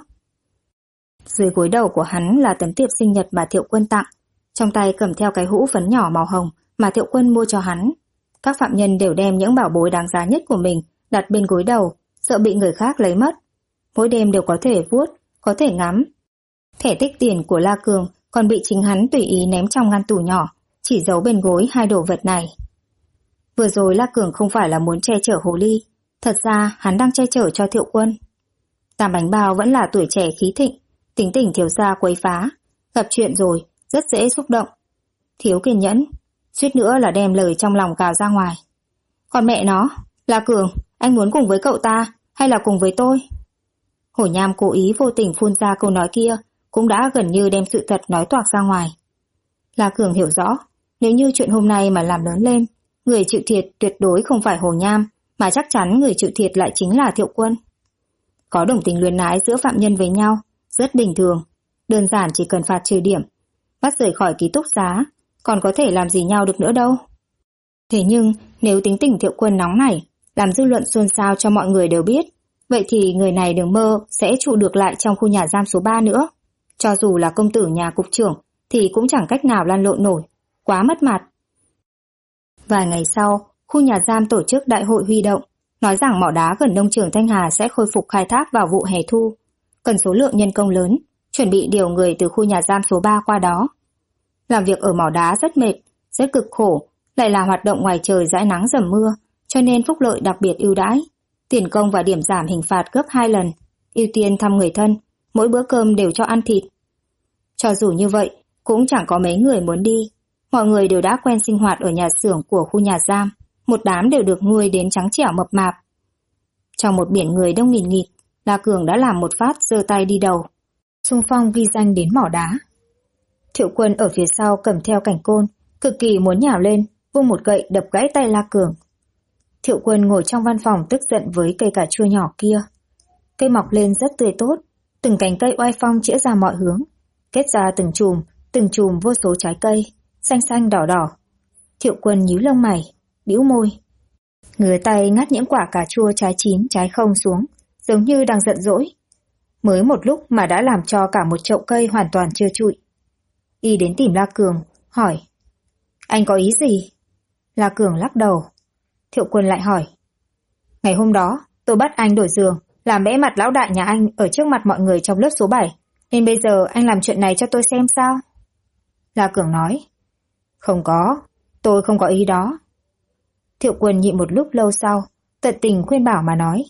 Dưới gối đầu của hắn là tấm thiệp sinh nhật mà Thiệu Quân tặng, trong tay cầm theo cái hũ phấn nhỏ màu hồng mà Thiệu Quân mua cho hắn. Các phạm nhân đều đem những bảo bối đáng giá nhất của mình đặt bên gối đầu, sợ bị người khác lấy mất. Mỗi đêm đều có thể vuốt, có thể ngắm. Thẻ tích tiền của La Cường còn bị chính hắn tùy ý ném trong ngăn tủ nhỏ, chỉ giấu bên gối hai đồ vật này. Vừa rồi La Cường không phải là muốn che chở Hồ Ly, thật ra hắn đang che chở cho Thiệu Quân. Tam Bánh Bao vẫn là tuổi trẻ khí thịnh, tính tình thiếu gia quấy phá, gặp chuyện rồi rất dễ xúc động, thiếu kiên nhẫn, suýt nữa là đem lời trong lòng cào ra ngoài. Còn mẹ nó, La Cường, anh muốn cùng với cậu ta hay là cùng với tôi? Hổ Nham cố ý vô tình phun ra câu nói kia, cũng đã gần như đem sự thật nói toạc ra ngoài. La Cường hiểu rõ, nếu như chuyện hôm nay mà làm lớn lên, người chịu thiệt tuyệt đối không phải Hổ Nham, mà chắc chắn người chịu thiệt lại chính là Thiệu Quân. Có đồng tình luyến ái giữa phạm nhân với nhau, rất bình thường, đơn giản chỉ cần phạt trừ điểm, bắt rời khỏi ký túc xá, còn có thể làm gì nhau được nữa đâu. Thế nhưng, nếu tính tình Thiệu Quân nóng nảy, làm dư luận xôn xao cho mọi người đều biết, vậy thì người này đừng mơ sẽ trụ được lại trong khu nhà giam số 3 nữa. Cho dù là công tử nhà cục trưởng, thì cũng chẳng cách nào lăn lộn nổi, quá mất mặt. Vài ngày sau, khu nhà giam tổ chức đại hội huy động, nói rằng mỏ đá gần nông trường Thanh Hà sẽ khôi phục khai thác vào vụ hè thu. Cần số lượng nhân công lớn, chuẩn bị điều người từ khu nhà giam số 3 qua đó. Làm việc ở mỏ đá rất mệt, rất cực khổ, lại là hoạt động ngoài trời dãi nắng dầm mưa, cho nên phúc lợi đặc biệt ưu đãi, tiền công và điểm giảm hình phạt gấp 2 lần, ưu tiên thăm người thân, mỗi bữa cơm đều cho ăn thịt. Cho dù như vậy, cũng chẳng có mấy người muốn đi, mọi người đều đã quen sinh hoạt ở nhà xưởng của khu nhà giam, một đám đều được nuôi đến trắng trẻo mập mạp. Trong một biển người đông nghìn nghịt, La Cường đã làm một phát giơ tay đi đầu, xung phong ghi danh đến mỏ đá. Thiệu Quân ở phía sau cầm theo cảnh côn, cực kỳ muốn nhào lên, vung một gậy đập gãy tay La Cường. Thiệu Quân ngồi trong văn phòng tức giận với cây cà chua nhỏ kia. Cây mọc lên rất tươi tốt, từng cành cây oai phong chĩa ra mọi hướng, kết ra từng chùm vô số trái cây, xanh xanh đỏ đỏ. Thiệu Quân nhíu lông mày, bĩu môi, ngửa tay ngắt những quả cà chua trái chín trái không xuống, giống như đang giận dỗi. Mới một lúc mà đã làm cho cả một chậu cây hoàn toàn trơ trụi. Y đến tìm La Cường, hỏi, anh có ý gì? La Cường lắc đầu. Thiệu Quân lại hỏi, ngày hôm đó tôi bắt anh đổi giường, làm bẽ mặt lão đại nhà anh ở trước mặt mọi người trong lớp số 7, nên bây giờ anh làm chuyện này cho tôi xem sao? La Cường nói, không có, tôi không có ý đó. Thiệu Quân nhịn một lúc lâu sau, tận tình khuyên bảo mà nói,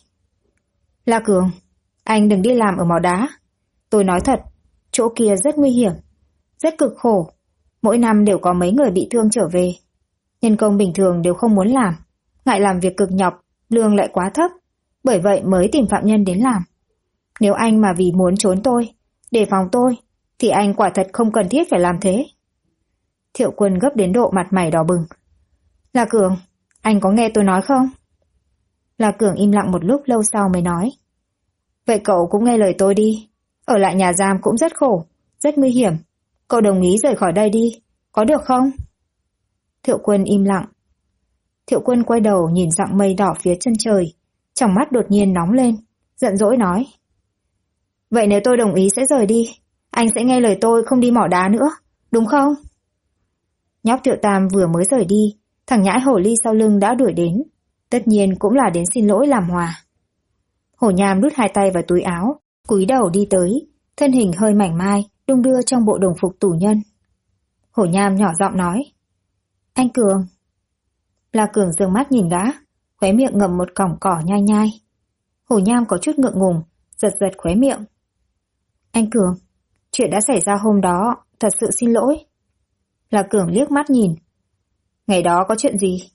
La Cường, anh đừng đi làm ở mỏ đá. Tôi nói thật, chỗ kia rất nguy hiểm, rất cực khổ, mỗi năm đều có mấy người bị thương trở về. Nhân công bình thường đều không muốn làm, ngại làm việc cực nhọc, lương lại quá thấp, bởi vậy mới tìm phạm nhân đến làm. Nếu anh mà vì muốn trốn tôi, đề phòng tôi, thì anh quả thật không cần thiết phải làm thế. Thiệu Quân gấp đến độ mặt mày đỏ bừng. La Cường, anh có nghe tôi nói không? La Cường im lặng một lúc lâu sau mới nói, vậy cậu cũng nghe lời tôi đi, ở lại nhà giam cũng rất khổ, rất nguy hiểm. Cậu đồng ý rời khỏi đây đi, có được không? Thiệu Quân im lặng. Thiệu Quân quay đầu nhìn dặng mây đỏ phía chân trời, trong mắt đột nhiên nóng lên, giận dỗi nói, vậy nếu tôi đồng ý sẽ rời đi, anh sẽ nghe lời tôi không đi mỏ đá nữa, đúng không? Nhóc Thiệu Tam vừa mới rời đi, thằng nhãi hổ ly sau lưng đã đuổi đến, tất nhiên cũng là đến xin lỗi làm hòa. Hổ Nham đút hai tay vào túi áo, cúi đầu đi tới, thân hình hơi mảnh mai, đung đưa trong bộ đồng phục tù nhân. Hổ Nham nhỏ giọng nói, anh Cường. La Cường giương mắt nhìn gã, khóe miệng ngậm một cọng cỏ nhai nhai. Hổ Nham có chút ngượng ngùng, giật giật khóe miệng. Anh Cường, chuyện đã xảy ra hôm đó, thật sự xin lỗi. La Cường liếc mắt nhìn. Ngày đó có chuyện gì?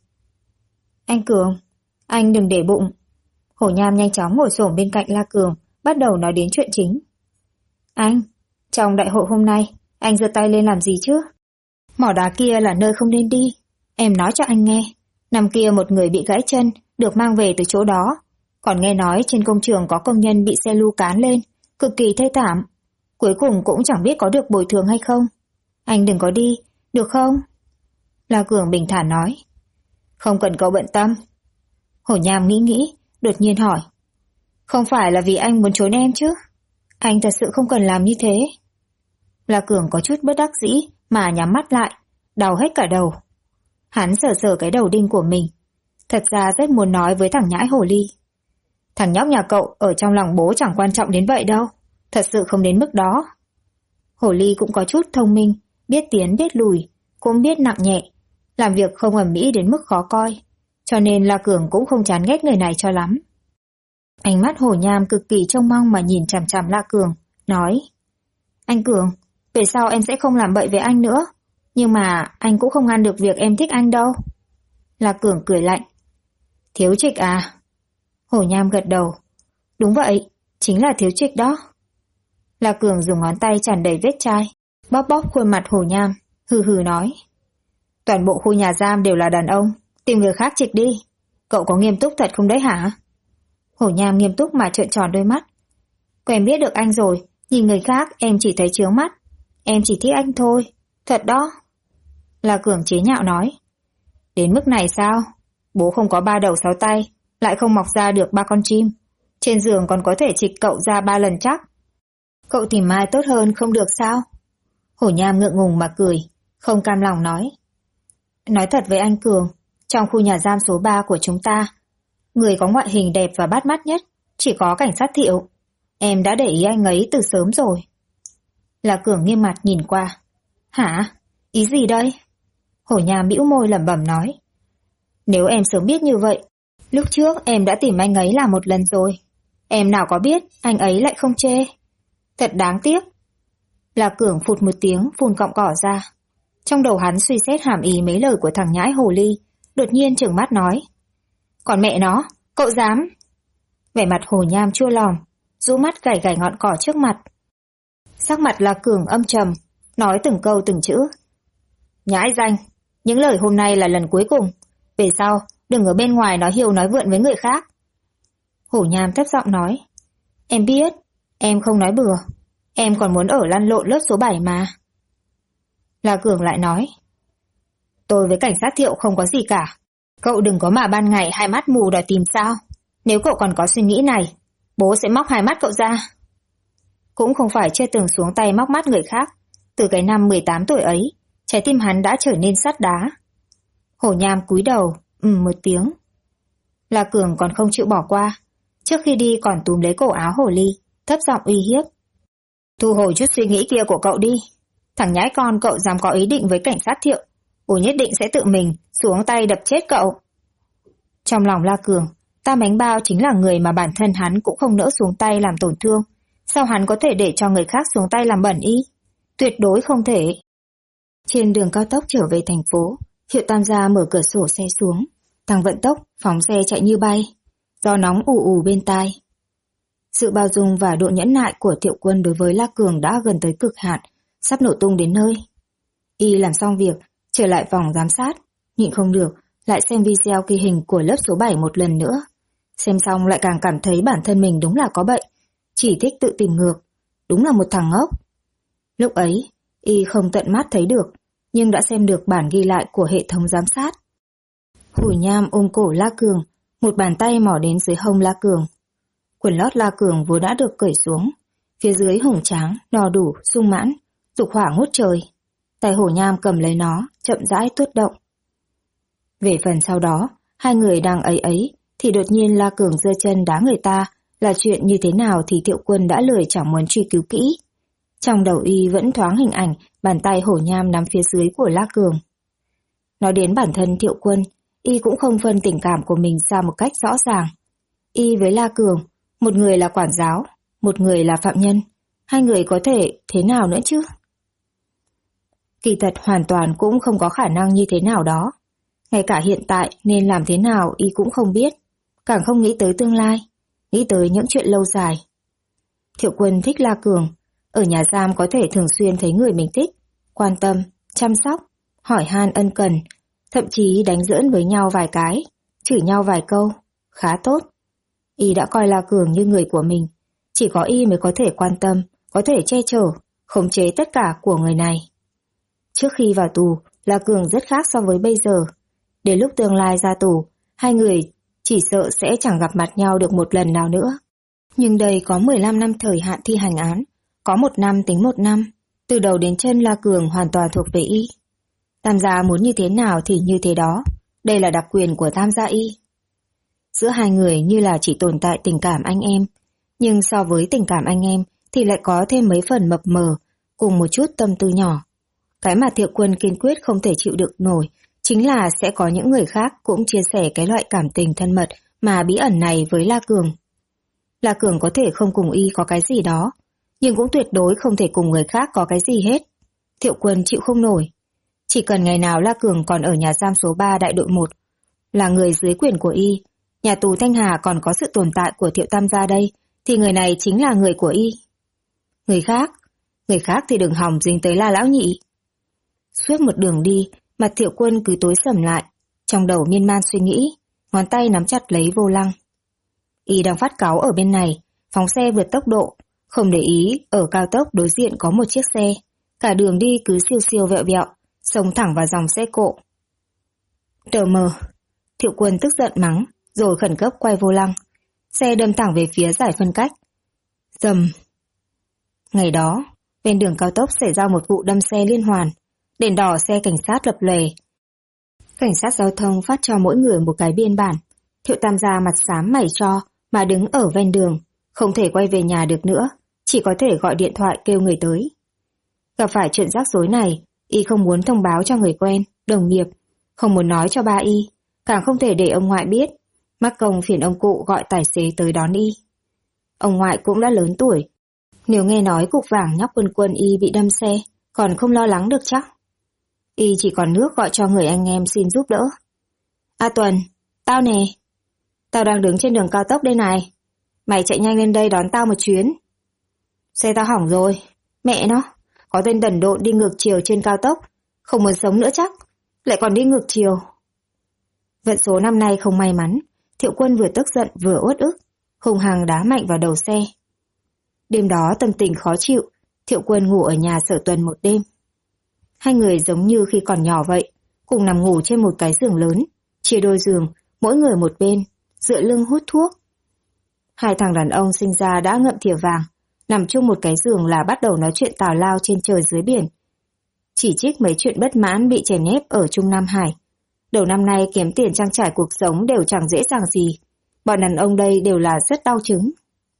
Anh Cường, anh đừng để bụng. Hổ Nham nhanh chóng ngồi xổm bên cạnh La Cường, bắt đầu nói đến chuyện chính. Anh, trong đại hội hôm nay, anh giơ tay lên làm gì chứ? Mỏ đá kia là nơi không nên đi. Em nói cho anh nghe, năm kia một người bị gãy chân, được mang về từ chỗ đó. Còn nghe nói trên công trường có công nhân bị xe lu cán lên, cực kỳ thê thảm. Cuối cùng cũng chẳng biết có được bồi thường hay không. Anh đừng có đi, được không? La Cường bình thản nói. Không cần cậu bận tâm. Hổ Nham nghĩ, đột nhiên hỏi. Không phải là vì anh muốn trốn em chứ? Anh thật sự không cần làm như thế. La Cường có chút bất đắc dĩ mà nhắm mắt lại, đau hết cả đầu. Hắn sờ sờ cái đầu đinh của mình. Thật ra rất muốn nói với thằng nhãi hồ ly. Thằng nhóc nhà cậu ở trong lòng bố chẳng quan trọng đến vậy đâu. Thật sự không đến mức đó. Hồ ly cũng có chút thông minh, biết tiến biết lùi, cũng biết nặng nhẹ, làm việc không ầm ĩ đến mức khó coi. Cho nên La Cường cũng không chán ghét người này cho lắm. Ánh mắt Hổ Nham cực kỳ trông mong mà nhìn chằm chằm La Cường, nói. Anh Cường, về sau em sẽ không làm bậy với anh nữa. Nhưng mà anh cũng không ngăn được việc em thích anh đâu. La Cường cười lạnh. Thiếu Trịch à? Hổ Nham gật đầu. Đúng vậy, chính là Thiếu Trịch đó. La Cường dùng ngón tay tràn đầy vết chai, bóp bóp khuôn mặt Hổ Nham, hừ hừ nói. Toàn bộ khu nhà giam đều là đàn ông, tìm người khác Trịch đi. Cậu có nghiêm túc thật không đấy hả? Hổ Nham nghiêm túc mà trợn tròn đôi mắt. Quen biết được anh rồi, nhìn người khác em chỉ thấy chướng mắt. Em chỉ thích anh thôi, thật đó. La Cường chế nhạo nói. Đến mức này sao? Bố không có 3 đầu 6 tay, lại không mọc ra được 3 con chim. Trên giường còn có thể trịch cậu ra 3 lần chắc. Cậu tìm ai tốt hơn không được sao? Hổ Nham ngượng ngùng mà cười, không cam lòng nói. Nói thật với anh Cường, trong khu nhà giam số 3 của chúng ta, người có ngoại hình đẹp và bắt mắt nhất chỉ có cảnh sát Thiệu. Em đã để ý anh ấy từ sớm rồi. La Cường nghiêm mặt nhìn qua. Hả? Ý gì đây? Hổ Nham bĩu môi lẩm bẩm nói. Nếu em sớm biết như vậy, Lúc trước em đã tìm anh ấy là một lần rồi. Em nào có biết anh ấy lại không chê. Thật đáng tiếc. La Cường phụt một tiếng phun cọng cỏ ra. Trong đầu hắn suy xét hàm ý mấy lời của thằng nhãi hồ ly, đột nhiên trừng mắt nói. Còn mẹ nó, cậu dám. Vẻ mặt Hồ Nham chua lòm, rũ mắt gảy gảy ngọn cỏ trước mặt. Sắc mặt La Cường âm trầm, nói từng câu từng chữ. Nhãi danh, những lời hôm nay là lần cuối cùng. Về sau, đừng ở bên ngoài nói hiêu nói vượn với người khác. Hổ Nham thấp giọng nói. Em biết, em không nói bừa. Em còn muốn ở lăn lộn lớp số 7 mà. La Cường lại nói. Tôi với cảnh sát Thiệu không có gì cả. Cậu đừng có mà ban ngày hai mắt mù đòi tìm sao. Nếu cậu còn có suy nghĩ này, bố sẽ móc hai mắt cậu ra. Cũng không phải chưa từng xuống tay móc mắt người khác. Từ cái năm 18 tuổi ấy, trái tim hắn đã trở nên sắt đá. Hổ Nham cúi đầu, một tiếng. La Cường còn không chịu bỏ qua. Trước khi đi còn túm lấy cổ áo hồ ly, thấp giọng uy hiếp. Thu hồi chút suy nghĩ kia của cậu đi. Thằng nhãi con cậu dám có ý định với cảnh sát Thiệu, bố nhất định sẽ tự mình xuống tay đập chết cậu. Trong lòng La Cường, Tam Ánh Bao chính là người mà bản thân hắn cũng không nỡ xuống tay làm tổn thương. Sao hắn có thể để cho người khác xuống tay làm bẩn y? Tuyệt đối không thể. Trên đường cao tốc trở về thành phố, Hiệu Tam gia mở cửa sổ xe xuống, tăng vận tốc, phóng xe chạy như bay. Gió nóng ù ù bên tai. Sự bao dung và độ nhẫn nại của Thiệu Quân đối với La Cường đã gần tới cực hạn, sắp nổ tung đến nơi. Y làm xong việc, trở lại phòng giám sát, nhịn không được, lại xem video ghi hình của lớp số 7 một lần nữa. Xem xong lại càng cảm thấy bản thân mình đúng là có bệnh, chỉ thích tự tìm ngược, đúng là một thằng ngốc. Lúc ấy, Y không tận mắt thấy được, nhưng đã xem được bản ghi lại của hệ thống giám sát. Hổ Nham ôm cổ La Cường, một bàn tay mò đến dưới hông La Cường. Quần lót La Cường vốn đã được cởi xuống, phía dưới hùng tráng, no đủ, sung mãn, dục hỏa ngút trời. Tay Hổ Nham cầm lấy nó, chậm rãi tuốt động. Về phần sau đó, hai người đang ấy thì đột nhiên La Cường giơ chân đá người ta, là chuyện như thế nào thì Thiệu Quân đã lười chẳng muốn truy cứu kỹ. Trong đầu Y vẫn thoáng hình ảnh bàn tay Hổ Nham nắm phía dưới của La Cường. Nói đến bản thân Thiệu Quân, Y cũng không phân tình cảm của mình ra một cách rõ ràng. Y với La Cường, một người là quản giáo, một người là phạm nhân, hai người có thể thế nào nữa chứ? Kỳ thật hoàn toàn cũng không có khả năng như thế nào đó. Ngay cả hiện tại nên làm thế nào Y cũng không biết, càng không nghĩ tới tương lai, nghĩ tới những chuyện lâu dài. Thiệu Quân thích La Cường, ở nhà giam có thể thường xuyên thấy người mình thích, quan tâm, chăm sóc, hỏi han ân cần, thậm chí đánh giỡn với nhau vài cái, chửi nhau vài câu, khá tốt. Y đã coi La Cường như người của mình, chỉ có Y mới có thể quan tâm, có thể che chở, khống chế tất cả của người này. Trước khi vào tù, La Cường rất khác so với bây giờ. Đến lúc tương lai ra tù, hai người chỉ sợ sẽ chẳng gặp mặt nhau được một lần nào nữa. Nhưng đây có 15 năm thời hạn thi hành án, có 1 năm tính 1 năm, từ đầu đến chân La Cường hoàn toàn thuộc về Y. Tam gia muốn như thế nào thì như thế đó, đây là đặc quyền của Tam gia Y. Giữa hai người như là chỉ tồn tại tình cảm anh em, nhưng so với tình cảm anh em thì lại có thêm mấy phần mập mờ, cùng một chút tâm tư nhỏ. Cái mà Thiệu Quân kiên quyết không thể chịu đựng nổi chính là sẽ có những người khác cũng chia sẻ cái loại cảm tình thân mật mà bí ẩn này với La Cường. La Cường có thể không cùng Y có cái gì đó, nhưng cũng tuyệt đối không thể cùng người khác có cái gì hết. Thiệu Quân chịu không nổi. Chỉ cần ngày nào La Cường còn ở nhà giam số 3 đại đội 1, là người dưới quyền của Y, nhà tù Thanh Hà còn có sự tồn tại của Thiệu Tam gia đây, thì người này chính là người của Y. Người khác thì đừng hòng dính tới La lão nhị. Suốt một đường đi, mặt Thiệu Quân cứ tối sầm lại, trong đầu miên man suy nghĩ, ngón tay nắm chặt lấy vô lăng. Y đang phát cáu ở bên này, phóng xe vượt tốc độ, không để ý ở cao tốc đối diện có một chiếc xe, cả đường đi cứ siêu siêu vẹo vẹo, xông thẳng vào dòng xe cộ. Tờ mờ, Thiệu Quân tức giận mắng, rồi khẩn cấp quay vô lăng, xe đâm thẳng về phía giải phân cách. Dầm. Ngày đó, bên đường cao tốc xảy ra một vụ đâm xe liên hoàn, đèn đỏ xe cảnh sát lập lòe. Cảnh sát giao thông phát cho mỗi người một cái biên bản. Thiệu Tam gia mặt xám mày cho mà đứng ở ven đường, không thể quay về nhà được nữa, chỉ có thể gọi điện thoại kêu người tới. Gặp phải chuyện rắc rối này, Y không muốn thông báo cho người quen, đồng nghiệp, không muốn nói cho ba Y, càng không thể để ông ngoại biết, Mắc công phiền ông cụ gọi tài xế tới đón Y. Ông ngoại cũng đã lớn tuổi. Nếu nghe nói cục vàng nhóc Quân Quân Y bị đâm xe, còn không lo lắng được chắc. Y chỉ còn nước gọi cho người anh em xin giúp đỡ. A Tuần, tao nè. Tao đang đứng trên đường cao tốc đây này. Mày chạy nhanh lên đây đón tao một chuyến. Xe tao hỏng rồi. Mẹ nó, có tên đần độn đi ngược chiều trên cao tốc. Không muốn sống nữa chắc. Lại còn đi ngược chiều. Vận số năm nay không may mắn. Thiệu Quân vừa tức giận vừa uất ức. Hùng hăng đá mạnh vào đầu xe. Đêm đó tâm tình khó chịu. Thiệu Quân ngủ ở nhà Sở Tuần một đêm. Hai người giống như khi còn nhỏ vậy. Cùng nằm ngủ trên một cái giường lớn. Chia đôi giường, mỗi người một bên. Dựa lưng hút thuốc. Hai thằng đàn ông sinh ra đã ngậm thìa vàng. Nằm chung một cái giường là bắt đầu nói chuyện tào lao trên trời dưới biển. Chỉ trích mấy chuyện bất mãn bị chèn ép ở Trung Nam Hải. Đầu năm nay kiếm tiền trang trải cuộc sống đều chẳng dễ dàng gì. Bọn đàn ông đây đều là rất đau chứng.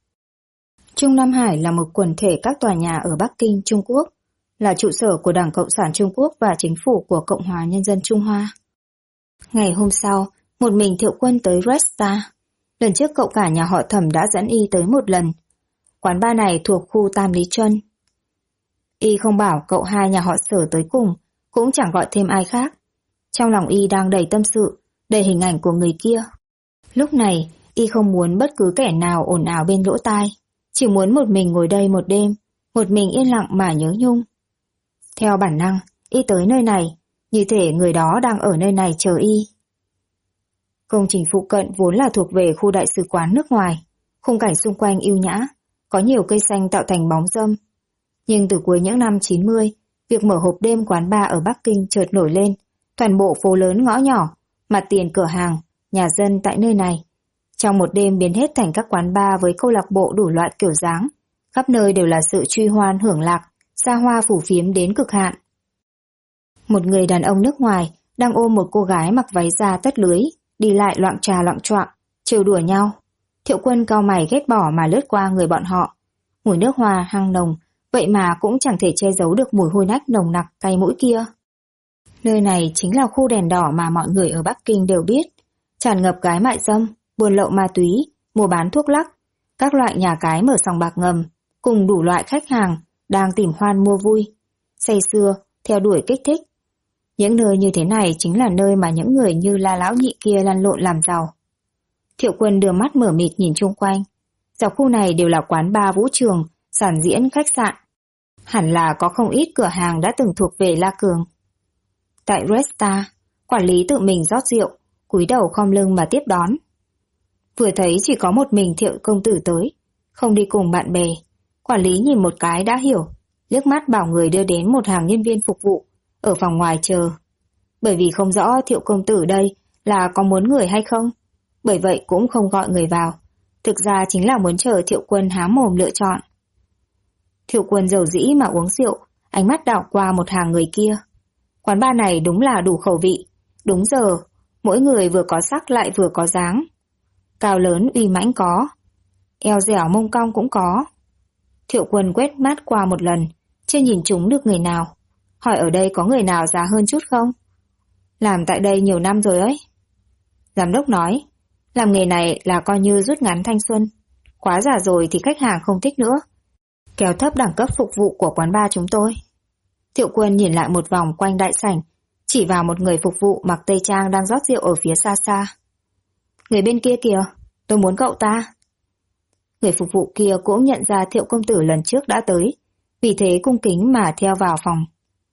Trung Nam Hải là một quần thể các tòa nhà ở Bắc Kinh, Trung Quốc, là trụ sở của Đảng Cộng sản Trung Quốc và chính phủ của Cộng hòa Nhân dân Trung Hoa. Ngày hôm sau, một mình Thiệu Quân tới Red Star. Lần trước cậu cả nhà họ Thẩm đã dẫn Y tới một lần. Quán bar này thuộc khu Tam Lý Chuân. Y không bảo cậu hai nhà họ Sở tới cùng, cũng chẳng gọi thêm ai khác. Trong lòng Y đang đầy tâm sự, đầy hình ảnh của người kia. Lúc này, Y không muốn bất cứ kẻ nào ồn ào bên lỗ tai. Chỉ muốn một mình ngồi đây một đêm, một mình yên lặng mà nhớ nhung. Theo bản năng, Y tới nơi này, như thể người đó đang ở nơi này chờ Y. Công trình phụ cận vốn là thuộc về khu đại sứ quán nước ngoài. Khung cảnh xung quanh ưu nhã, có nhiều cây xanh tạo thành bóng râm. Nhưng từ cuối những năm 90, việc mở hộp đêm quán bar ở Bắc Kinh chợt nổi lên. Toàn bộ phố lớn ngõ nhỏ, mặt tiền cửa hàng, nhà dân tại nơi này. Trong một đêm biến hết thành các quán bar với câu lạc bộ đủ loại kiểu dáng. Khắp nơi đều là sự truy hoan hưởng lạc, xa hoa phủ phiếm đến cực hạn. Một người đàn ông nước ngoài đang ôm một cô gái mặc váy da tất lưới, đi lại loạng trà loạng choạng, trêu đùa nhau. Thiệu Quân cau mày ghét bỏ mà lướt qua người bọn họ. Mùi nước hoa hăng nồng, vậy mà cũng chẳng thể che giấu được mùi hôi nách nồng nặc cay mũi kia. Nơi này chính là khu đèn đỏ mà mọi người ở Bắc Kinh đều biết, tràn ngập gái mại dâm, buôn lậu ma túy, mua bán thuốc lắc, các loại nhà cái mở sòng bạc ngầm, cùng đủ loại khách hàng đang tìm hoan mua vui, say sưa, theo đuổi kích thích. Những nơi như thế này chính là nơi mà những người như La Lão Nhị kia lăn lộn làm giàu. Thiệu Quân đưa mắt mở mịt nhìn chung quanh. Dọc khu này đều là quán bar vũ trường, sàn diễn, khách sạn. Hẳn là có không ít cửa hàng đã từng thuộc về La Cường. Tại Red Star, quản lý tự mình rót rượu, cúi đầu khom lưng mà tiếp đón. Vừa thấy chỉ có một mình Thiệu công tử tới, không đi cùng bạn bè. Quản lý nhìn một cái đã hiểu, liếc mắt bảo người đưa đến một hàng nhân viên phục vụ, ở phòng ngoài chờ. Bởi vì không rõ Thiệu công tử đây là có muốn người hay không, bởi vậy cũng không gọi người vào. Thực ra chính là muốn chờ Thiệu Quân há mồm lựa chọn. Thiệu Quân dầu dĩ mà uống rượu, ánh mắt đảo qua một hàng người kia. Quán bar này đúng là đủ khẩu vị, đúng giờ, mỗi người vừa có sắc lại vừa có dáng. Cao lớn uy mãnh có, eo dẻo mông cong cũng có. Thiệu Quân quét mắt qua một lần, chưa nhìn chúng được người nào. Hỏi ở đây có người nào già hơn chút không? Làm tại đây nhiều năm rồi ấy. Giám đốc nói, làm nghề này là coi như rút ngắn thanh xuân. Quá già rồi thì khách hàng không thích nữa. Kéo thấp đẳng cấp phục vụ của quán bar chúng tôi. Thiệu Quân nhìn lại một vòng quanh đại sảnh, chỉ vào một người phục vụ mặc tây trang đang rót rượu ở phía xa xa. Người bên kia kìa, tôi muốn cậu ta. Người phục vụ kia cũng nhận ra Thiệu công tử lần trước đã tới, vì thế cung kính mà theo vào phòng.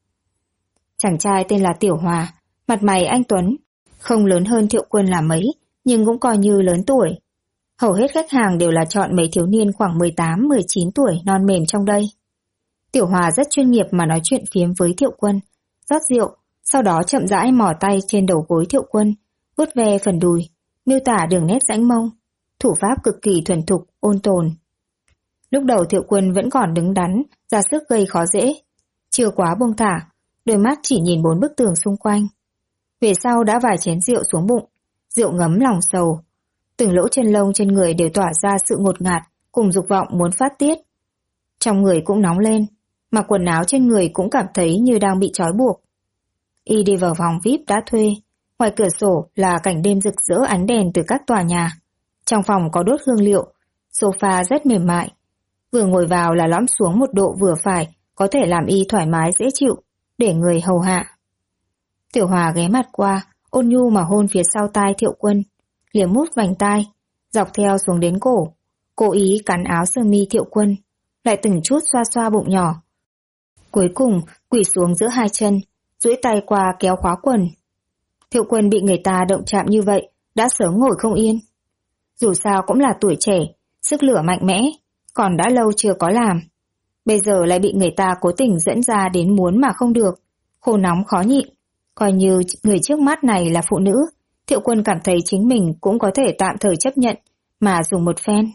Chàng trai tên là Tiểu Hòa, mặt mày anh tuấn, không lớn hơn Thiệu Quân là mấy, nhưng cũng coi như lớn tuổi. Hầu hết khách hàng đều là chọn mấy thiếu niên khoảng 18-19 tuổi non mềm trong đây. Tiểu Hòa rất chuyên nghiệp mà nói chuyện phiếm với Thiệu Quân, rót rượu, sau đó chậm rãi mò tay trên đầu gối Thiệu Quân, vuốt ve phần đùi, miêu tả đường nét rãnh mông, thủ pháp cực kỳ thuần thục, ôn tồn. Lúc đầu Thiệu Quân vẫn còn đứng đắn, ra sức gây khó dễ, chưa quá buông thả, đôi mắt chỉ nhìn 4 bức tường xung quanh. Về sau đã vài chén rượu xuống bụng, rượu ngấm lòng sầu. Từng lỗ chân lông trên người đều tỏa ra sự ngột ngạt, cùng dục vọng muốn phát tiết. Trong người cũng nóng lên, mặc quần áo trên người cũng cảm thấy như đang bị trói buộc. Y đi vào phòng VIP đã thuê, Ngoài cửa sổ là cảnh đêm rực rỡ ánh đèn từ các tòa nhà. Trong phòng có đốt hương liệu, sofa rất mềm mại. Vừa ngồi vào là lõm xuống một độ vừa phải, có thể làm y thoải mái dễ chịu, để người hầu hạ. Tiểu Hòa ghé mặt qua, ôn nhu mà hôn phía sau tai Thiệu Quân, liếm mút vành tai, dọc theo xuống đến cổ, cố ý cắn áo sơ mi Thiệu Quân, lại từng chút xoa xoa bụng nhỏ. Cuối cùng quỳ xuống giữa hai chân, duỗi tay qua kéo khóa quần. Thiệu Quân bị người ta động chạm như vậy, đã sớm ngồi không yên. Dù sao cũng là tuổi trẻ, sức lửa mạnh mẽ, còn đã lâu chưa có làm. Bây giờ lại bị người ta cố tình dẫn ra đến muốn mà không được, khô nóng khó nhịn. Coi như người trước mắt này là phụ nữ, Thiệu Quân cảm thấy chính mình cũng có thể tạm thời chấp nhận, mà dùng một phen.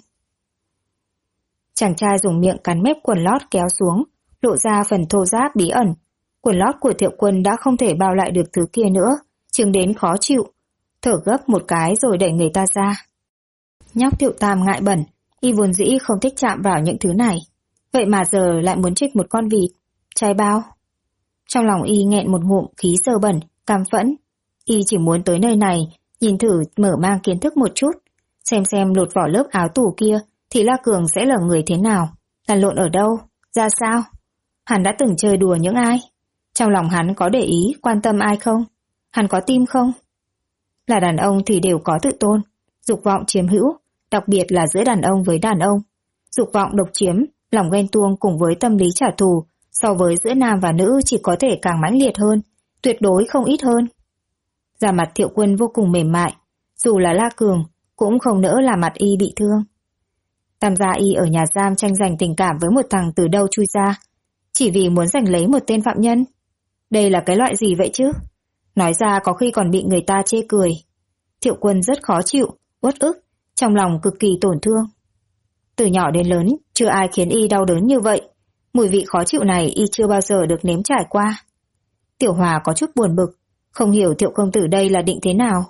Chàng trai dùng miệng cắn mép quần lót kéo xuống, lộ ra phần thô ráp bí ẩn. Quần lót của Thiệu Quân đã không thể bao lại được thứ kia nữa, chừng đến khó chịu. Thở gấp một cái rồi đẩy người ta ra. Nhóc Thiệu Tam ngại bẩn, y vốn dĩ không thích chạm vào những thứ này. Vậy mà giờ lại muốn trích một con vịt, trai bao. Trong lòng y nghẹn một ngụm khí sơ bẩn, cam phẫn. Y chỉ muốn tới nơi này, nhìn thử mở mang kiến thức một chút, xem lột vỏ lớp áo tù kia thì La Cường sẽ là người thế nào, lăn lộn ở đâu, ra sao. Hắn đã từng chơi đùa những ai? Trong lòng hắn có để ý, quan tâm ai không? Hắn có tim không? Là đàn ông thì đều có tự tôn, dục vọng chiếm hữu, đặc biệt là giữa đàn ông với đàn ông. Dục vọng độc chiếm, lòng ghen tuông cùng với tâm lý trả thù, so với giữa nam và nữ chỉ có thể càng mãnh liệt hơn, tuyệt đối không ít hơn. Da mặt Thiệu Quân vô cùng mềm mại, dù là La Cường cũng không nỡ làm mặt y bị thương. Tam gia y ở nhà giam tranh giành tình cảm với một thằng từ đâu chui ra, chỉ vì muốn giành lấy một tên phạm nhân. Đây là cái loại gì vậy chứ? Nói ra có khi còn bị người ta chê cười. Thiệu Quân rất khó chịu, uất ức, trong lòng cực kỳ tổn thương. Từ nhỏ đến lớn, chưa ai khiến y đau đớn như vậy. Mùi vị khó chịu này y chưa bao giờ được nếm trải qua. Tiểu Hòa có chút buồn bực, không hiểu Thiệu công tử đây là định thế nào.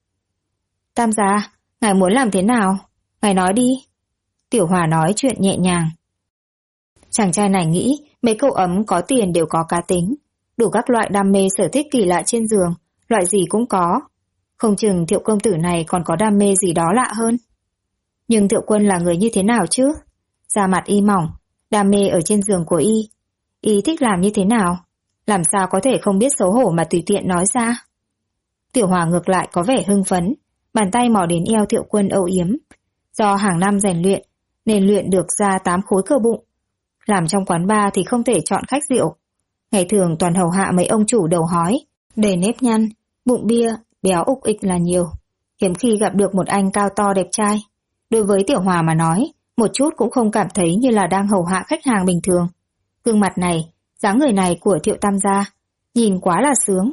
Tam gia, ngài muốn làm thế nào? Ngài nói đi. Tiểu Hòa nói chuyện nhẹ nhàng. Chàng trai này nghĩ mấy cậu ấm có tiền đều có cá tính, đủ các loại đam mê sở thích kỳ lạ trên giường, loại gì cũng có. Không chừng Thiệu công tử này còn có đam mê gì đó lạ hơn. Nhưng Thiệu Quân là người như thế nào chứ? Da mặt y mỏng, đam mê ở trên giường của y. Y thích làm như thế nào? Làm sao có thể không biết xấu hổ mà tùy tiện nói ra? Tiểu Hòa ngược lại có vẻ hưng phấn, bàn tay mò đến eo Thiệu Quân âu yếm. Do hàng năm rèn luyện, nên luyện được ra 8 khối cơ bụng. Làm trong quán bar thì không thể chọn khách rượu. Ngày thường toàn hầu hạ mấy ông chủ đầu hói, đầy nếp nhăn, bụng bia, béo ục ịch là nhiều. Hiếm khi gặp được một anh cao to đẹp trai. Đối với Tiểu Hòa mà nói, một chút cũng không cảm thấy như là đang hầu hạ khách hàng bình thường. Gương mặt này, dáng người này của Thiệu Tam gia, nhìn quá là sướng.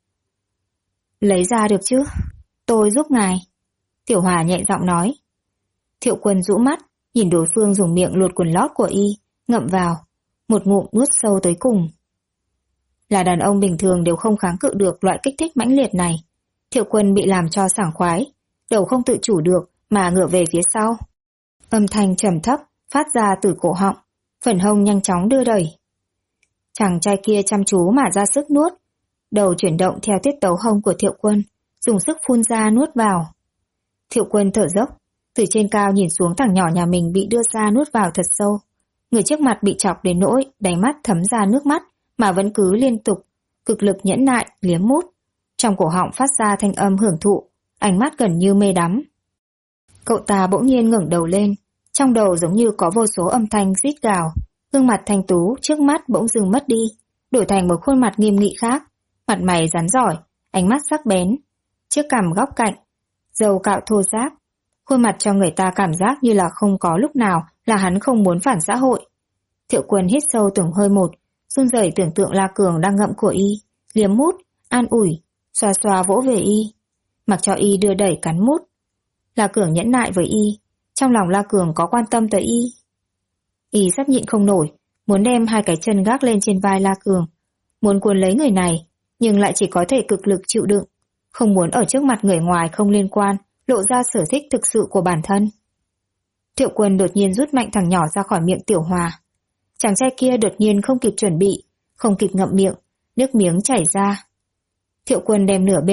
Lấy ra được chứ? Tôi giúp ngài. Tiểu Hòa nhẹ giọng nói. Thiệu Quân rũ mắt, nhìn đối phương dùng miệng lột quần lót của y, ngậm vào, một ngụm nuốt sâu tới cùng. Là đàn ông bình thường đều không kháng cự được loại kích thích mãnh liệt này. Thiệu Quân bị làm cho sảng khoái, đầu không tự chủ được mà ngửa về phía sau. Âm thanh trầm thấp phát ra từ cổ họng, phần hông nhanh chóng đưa đẩy. Chàng trai kia chăm chú mà ra sức nuốt, đầu chuyển động theo tiết tấu hông của Thiệu Quân, dùng sức phun ra nuốt vào. Thiệu Quân thở dốc, từ trên cao nhìn xuống thằng nhỏ nhà mình bị đưa ra nuốt vào thật sâu. Người trước mặt bị chọc đến nỗi đáy mắt thấm ra nước mắt mà vẫn cứ liên tục, cực lực nhẫn nại, liếm mút. Trong cổ họng phát ra thanh âm hưởng thụ, ánh mắt gần như mê đắm. Cậu ta bỗng nhiên ngẩng đầu lên, trong đầu giống như có vô số âm thanh rít gào. Gương mặt thanh tú trước mắt bỗng dừng mất đi, đổi thành một khuôn mặt nghiêm nghị khác, mặt mày rắn rỏi, ánh mắt sắc bén, chiếc cằm góc cạnh, râu cạo thô ráp. Khuôn mặt cho người ta cảm giác như là không có lúc nào là hắn không muốn phản xã hội. Thiệu Quân hít sâu từng hơi một, run rẩy tưởng tượng La Cường đang ngậm của y, liếm mút, an ủi, xoa xoa vỗ về y, mặc cho y đưa đẩy cắn mút. La Cường nhẫn nại với y, trong lòng La Cường có quan tâm tới y. Y sắp nhịn không nổi, muốn đem hai cái chân gác lên trên vai La Cường, muốn cuốn lấy người này, nhưng lại chỉ có thể cực lực chịu đựng, không muốn ở trước mặt người ngoài không liên quan lộ ra sở thích thực sự của bản thân. Thiệu Quân đột nhiên rút mạnh thằng nhỏ ra khỏi miệng Tiểu Hòa. Chàng trai kia đột nhiên không kịp chuẩn bị, không kịp ngậm miệng, nước miếng chảy ra. Thiệu Quân đem nửa bên mặt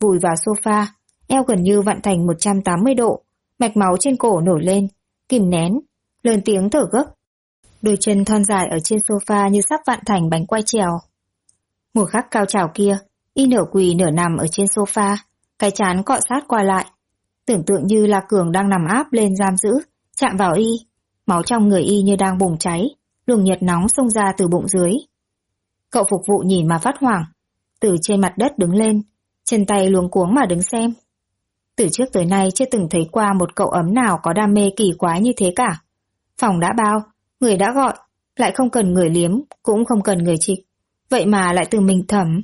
vùi vào sofa, eo gần như vặn thành 180 độ, mạch máu trên cổ nổi lên, kìm nén, lớn tiếng thở gấp. Đôi chân thon dài ở trên sofa như sắp vặn thành bánh quay trèo. Một khắc cao trào kia, y nửa quỳ nửa nằm ở trên sofa, cái trán cọ sát qua lại. Tưởng tượng như là Cường đang nằm áp lên giam giữ, chạm vào y, máu trong người y như đang bùng cháy, luồng nhiệt nóng xông ra từ bụng dưới. Cậu phục vụ nhìn mà phát hoảng, từ trên mặt đất đứng lên, chân tay luống cuống mà đứng xem. Từ trước tới nay chưa từng thấy qua một cậu ấm nào có đam mê kỳ quái như thế cả. Phòng đã bao, người đã gọi, lại không cần người liếm, cũng không cần người trịch. Vậy mà lại từ mình thẩm.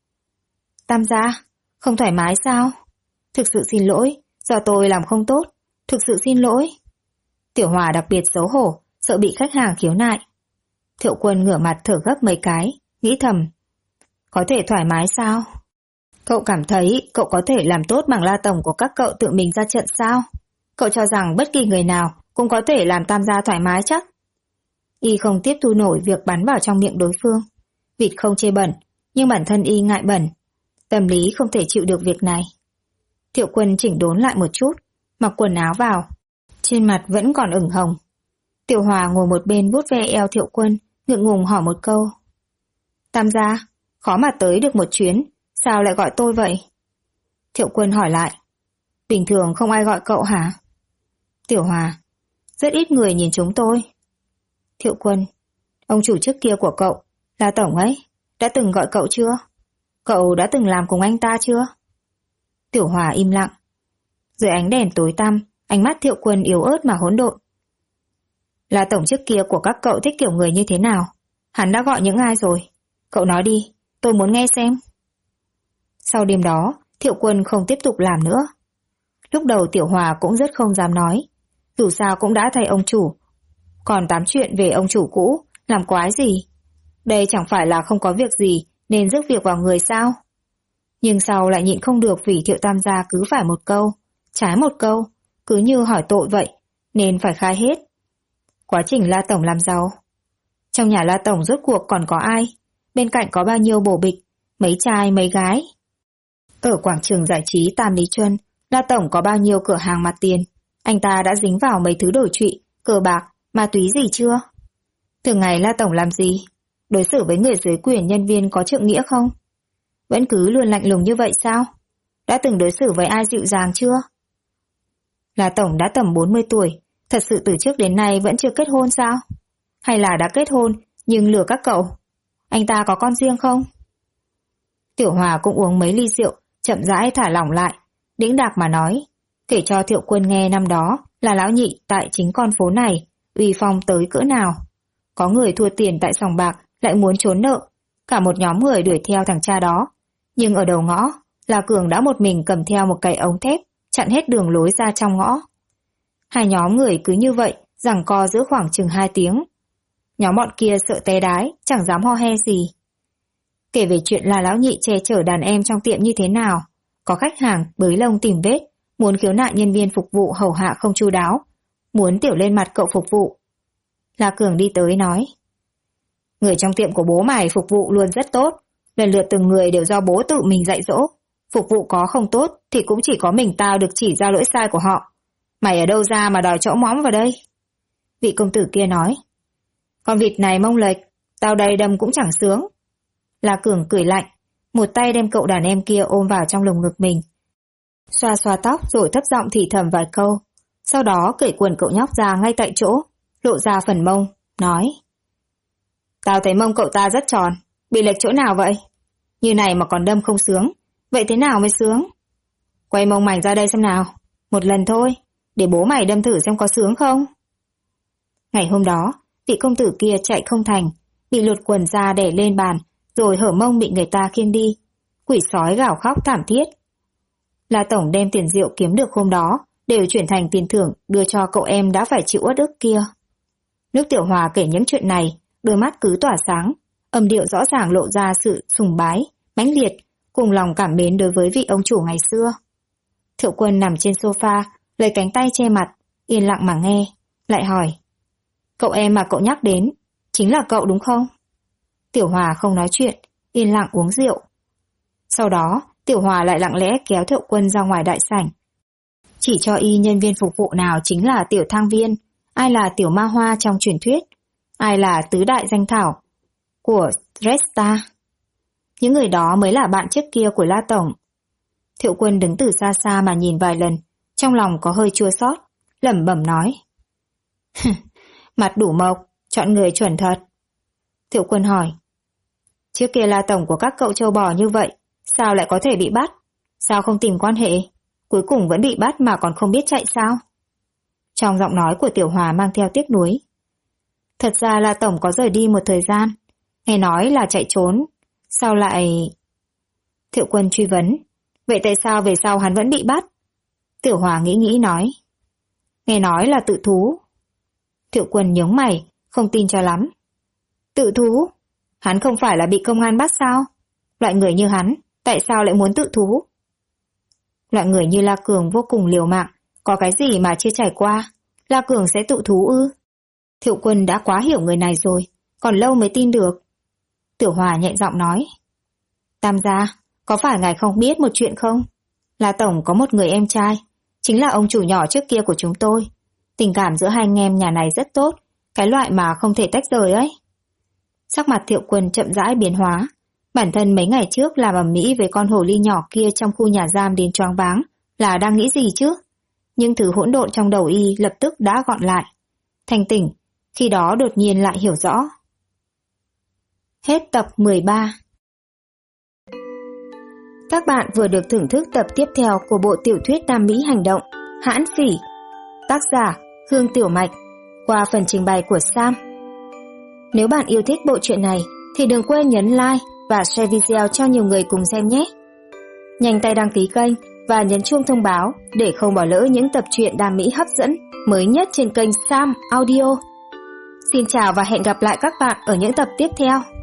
Tam gia, không thoải mái sao? Thực sự xin lỗi, do tôi làm không tốt, thực sự xin lỗi. Tiểu Hòa đặc biệt xấu hổ, sợ bị khách hàng khiếu nại. Thiệu Quân ngửa mặt thở gấp mấy cái, nghĩ thầm. Có thể thoải mái sao? Cậu cảm thấy cậu có thể làm tốt bằng la tổng của các cậu tự mình ra trận sao? Cậu cho rằng bất kỳ người nào cũng có thể làm tam gia thoải mái chắc? Y không tiếp thu nổi việc bắn vào trong miệng đối phương. Vịt không chê bẩn, nhưng bản thân y ngại bẩn. Tâm lý không thể chịu được việc này. Thiệu Quân chỉnh đốn lại một chút, mặc quần áo vào. Trên mặt vẫn còn ửng hồng. Tiểu Hòa ngồi một bên vuốt ve eo Thiệu Quân, ngượng ngùng hỏi một câu. Tam gia, khó mà tới được một chuyến, sao lại gọi tôi vậy? Thiệu Quân hỏi lại. Bình thường không ai gọi cậu hả? Tiểu Hòa, rất ít người nhìn chúng tôi. Thiệu Quân, ông chủ trước kia của cậu, là tổng ấy, đã từng gọi cậu chưa? Cậu đã từng làm cùng anh ta chưa? Tiểu Hòa im lặng. Dưới ánh đèn tối tăm, ánh mắt Thiệu Quân yếu ớt mà hỗn độn. Là tổng trước kia của các cậu thích kiểu người như thế nào? Hắn đã gọi những ai rồi? Cậu nói đi, tôi muốn nghe xem. Sau đêm đó, Thiệu Quân không tiếp tục làm nữa. Lúc đầu Tiểu Hòa cũng rất không dám nói. Dù sao cũng đã thay ông chủ. Còn tám chuyện về ông chủ cũ, làm quái gì? Đây chẳng phải là không có việc gì nên rước việc vào người sao? Nhưng sau lại nhịn không được vì Thiệu Tam gia cứ phải một câu, trái một câu, cứ như hỏi tội vậy, nên phải khai hết. Quá trình La Tổng làm giàu. Trong nhà La Tổng rốt cuộc còn có ai? Bên cạnh có bao nhiêu bổ bịch, mấy trai mấy gái? Ở quảng trường giải trí Tam Lý Chuân, La Tổng có bao nhiêu cửa hàng mặt tiền? Anh ta đã dính vào mấy thứ đổi trụy, cờ bạc, ma túy gì chưa? Thường ngày La Tổng làm gì? Đối xử với người dưới quyền nhân viên có trượng nghĩa không? Vẫn cứ luôn lạnh lùng như vậy sao? Đã từng đối xử với ai dịu dàng chưa? La Tổng đã tầm 40 tuổi, thật sự từ trước đến nay vẫn chưa kết hôn sao? Hay là đã kết hôn nhưng lừa các cậu? Anh ta có con riêng không? Tiểu Hòa cũng uống mấy ly rượu, chậm rãi thả lỏng lại, đĩnh đạc mà nói, kể cho Thiệu Quân nghe năm đó là lão nhị tại chính con phố này, uy phong tới cỡ nào. Có người thua tiền tại sòng bạc lại muốn trốn nợ, cả một nhóm người đuổi theo thằng cha đó. Nhưng ở đầu ngõ, là Cường đã một mình cầm theo một cái ống thép, chặn hết đường lối ra trong ngõ. Hai nhóm người cứ như vậy, giằng co giữa khoảng chừng 2 tiếng. Nhóm bọn kia sợ té đái, chẳng dám ho he gì. Kể về chuyện là lão nhị che chở đàn em trong tiệm như thế nào, có khách hàng bới lông tìm vết, muốn khiếu nại nhân viên phục vụ hầu hạ không chu đáo, muốn tiểu lên mặt cậu phục vụ. La Cường đi tới nói, người trong tiệm của bố mày phục vụ luôn rất tốt, lần lượt từng người đều do bố tự mình dạy dỗ, phục vụ có không tốt thì cũng chỉ có mình tao được chỉ ra lỗi sai của họ. Mày ở đâu ra mà đòi chỗ mõm vào đây? Vị công tử kia nói, con vịt này mông lệch, tao đây đâm cũng chẳng sướng. La Cường cười lạnh, một tay đem cậu đàn em kia ôm vào trong lồng ngực mình. Xoa xoa tóc rồi thấp giọng thì thầm vài câu, sau đó cởi quần cậu nhóc ra ngay tại chỗ, lộ ra phần mông, nói, tao thấy mông cậu ta rất tròn, bị lệch chỗ nào vậy? Như này mà còn đâm không sướng, vậy thế nào mới sướng? Quay mông mảnh ra đây xem nào, một lần thôi, để bố mày đâm thử xem có sướng không. Ngày hôm đó, vị công tử kia chạy không thành, bị lột quần ra để lên bàn, rồi hở mông bị người ta khiêng đi. Quỷ sói gào khóc thảm thiết. La Tổng đem tiền rượu kiếm được hôm đó, đều chuyển thành tiền thưởng đưa cho cậu em đã phải chịu uất ức kia. Nước Tiểu Hòa kể những chuyện này, đôi mắt cứ tỏa sáng, âm điệu rõ ràng lộ ra sự sùng bái, mãnh liệt, cùng lòng cảm mến đối với vị ông chủ ngày xưa. Thiệu Quân nằm trên sofa, lấy cánh tay che mặt, yên lặng mà nghe, lại hỏi, cậu em mà cậu nhắc đến, chính là cậu đúng không? Tiểu Hòa không nói chuyện, yên lặng uống rượu. Sau đó, Tiểu Hòa lại lặng lẽ kéo Thiệu Quân ra ngoài đại sảnh. Chỉ cho y nhân viên phục vụ nào chính là tiểu thang viên, ai là tiểu ma hoa trong truyền thuyết, ai là tứ đại danh thảo của Resta. Những người đó mới là bạn trước kia của La Tổng. Thiệu Quân đứng từ xa xa mà nhìn vài lần, trong lòng có hơi chua xót, lẩm bẩm nói. Mặt đủ mộc, chọn người chuẩn thật. Thiệu Quân hỏi. Trước kia La Tổng của các cậu trâu bò như vậy, sao lại có thể bị bắt? Sao không tìm quan hệ? Cuối cùng vẫn bị bắt mà còn không biết chạy sao? Trong giọng nói của Tiểu Hòa mang theo tiếc nuối. Thật ra La Tổng có rời đi một thời gian, nghe nói là chạy trốn, sao lại... Thiệu Quân truy vấn. Vậy tại sao về sau hắn vẫn bị bắt? Tiểu Hòa nghĩ nói. Nghe nói là tự thú. Thiệu Quân nhướng mày, không tin cho lắm. Tự thú? Hắn không phải là bị công an bắt sao? Loại người như hắn, tại sao lại muốn tự thú? Loại người như La Cường vô cùng liều mạng, có cái gì mà chưa trải qua, La Cường sẽ tự thú ư? Thiệu Quân đã quá hiểu người này rồi, còn lâu mới tin được. Tiểu Hòa nhẹ giọng nói. Tam gia, có phải ngài không biết một chuyện không? La Tổng có một người em trai, chính là ông chủ nhỏ trước kia của chúng tôi. Tình cảm giữa hai anh em nhà này rất tốt, cái loại mà không thể tách rời ấy. Sắc mặt Thiệu Quân chậm rãi biến hóa. Bản thân mấy ngày trước làm ầm ĩ với con hồ ly nhỏ kia trong khu nhà giam đến choáng váng là đang nghĩ gì chứ? Nhưng thứ hỗn độn trong đầu y lập tức đã gọn lại. Thanh tỉnh, khi đó đột nhiên lại hiểu rõ. Hết tập 13. Các bạn vừa được thưởng thức tập tiếp theo của bộ tiểu thuyết Nam Mỹ hành động Hãn Phỉ, tác giả Hương Tiểu Mạch, qua phần trình bày của Sam. Nếu bạn yêu thích bộ truyện này thì đừng quên nhấn like và share video cho nhiều người cùng xem nhé. Nhanh tay đăng ký kênh và nhấn chuông thông báo để không bỏ lỡ những tập truyện Nam Mỹ hấp dẫn mới nhất trên kênh Sam Audio. Xin chào và hẹn gặp lại các bạn ở những tập tiếp theo.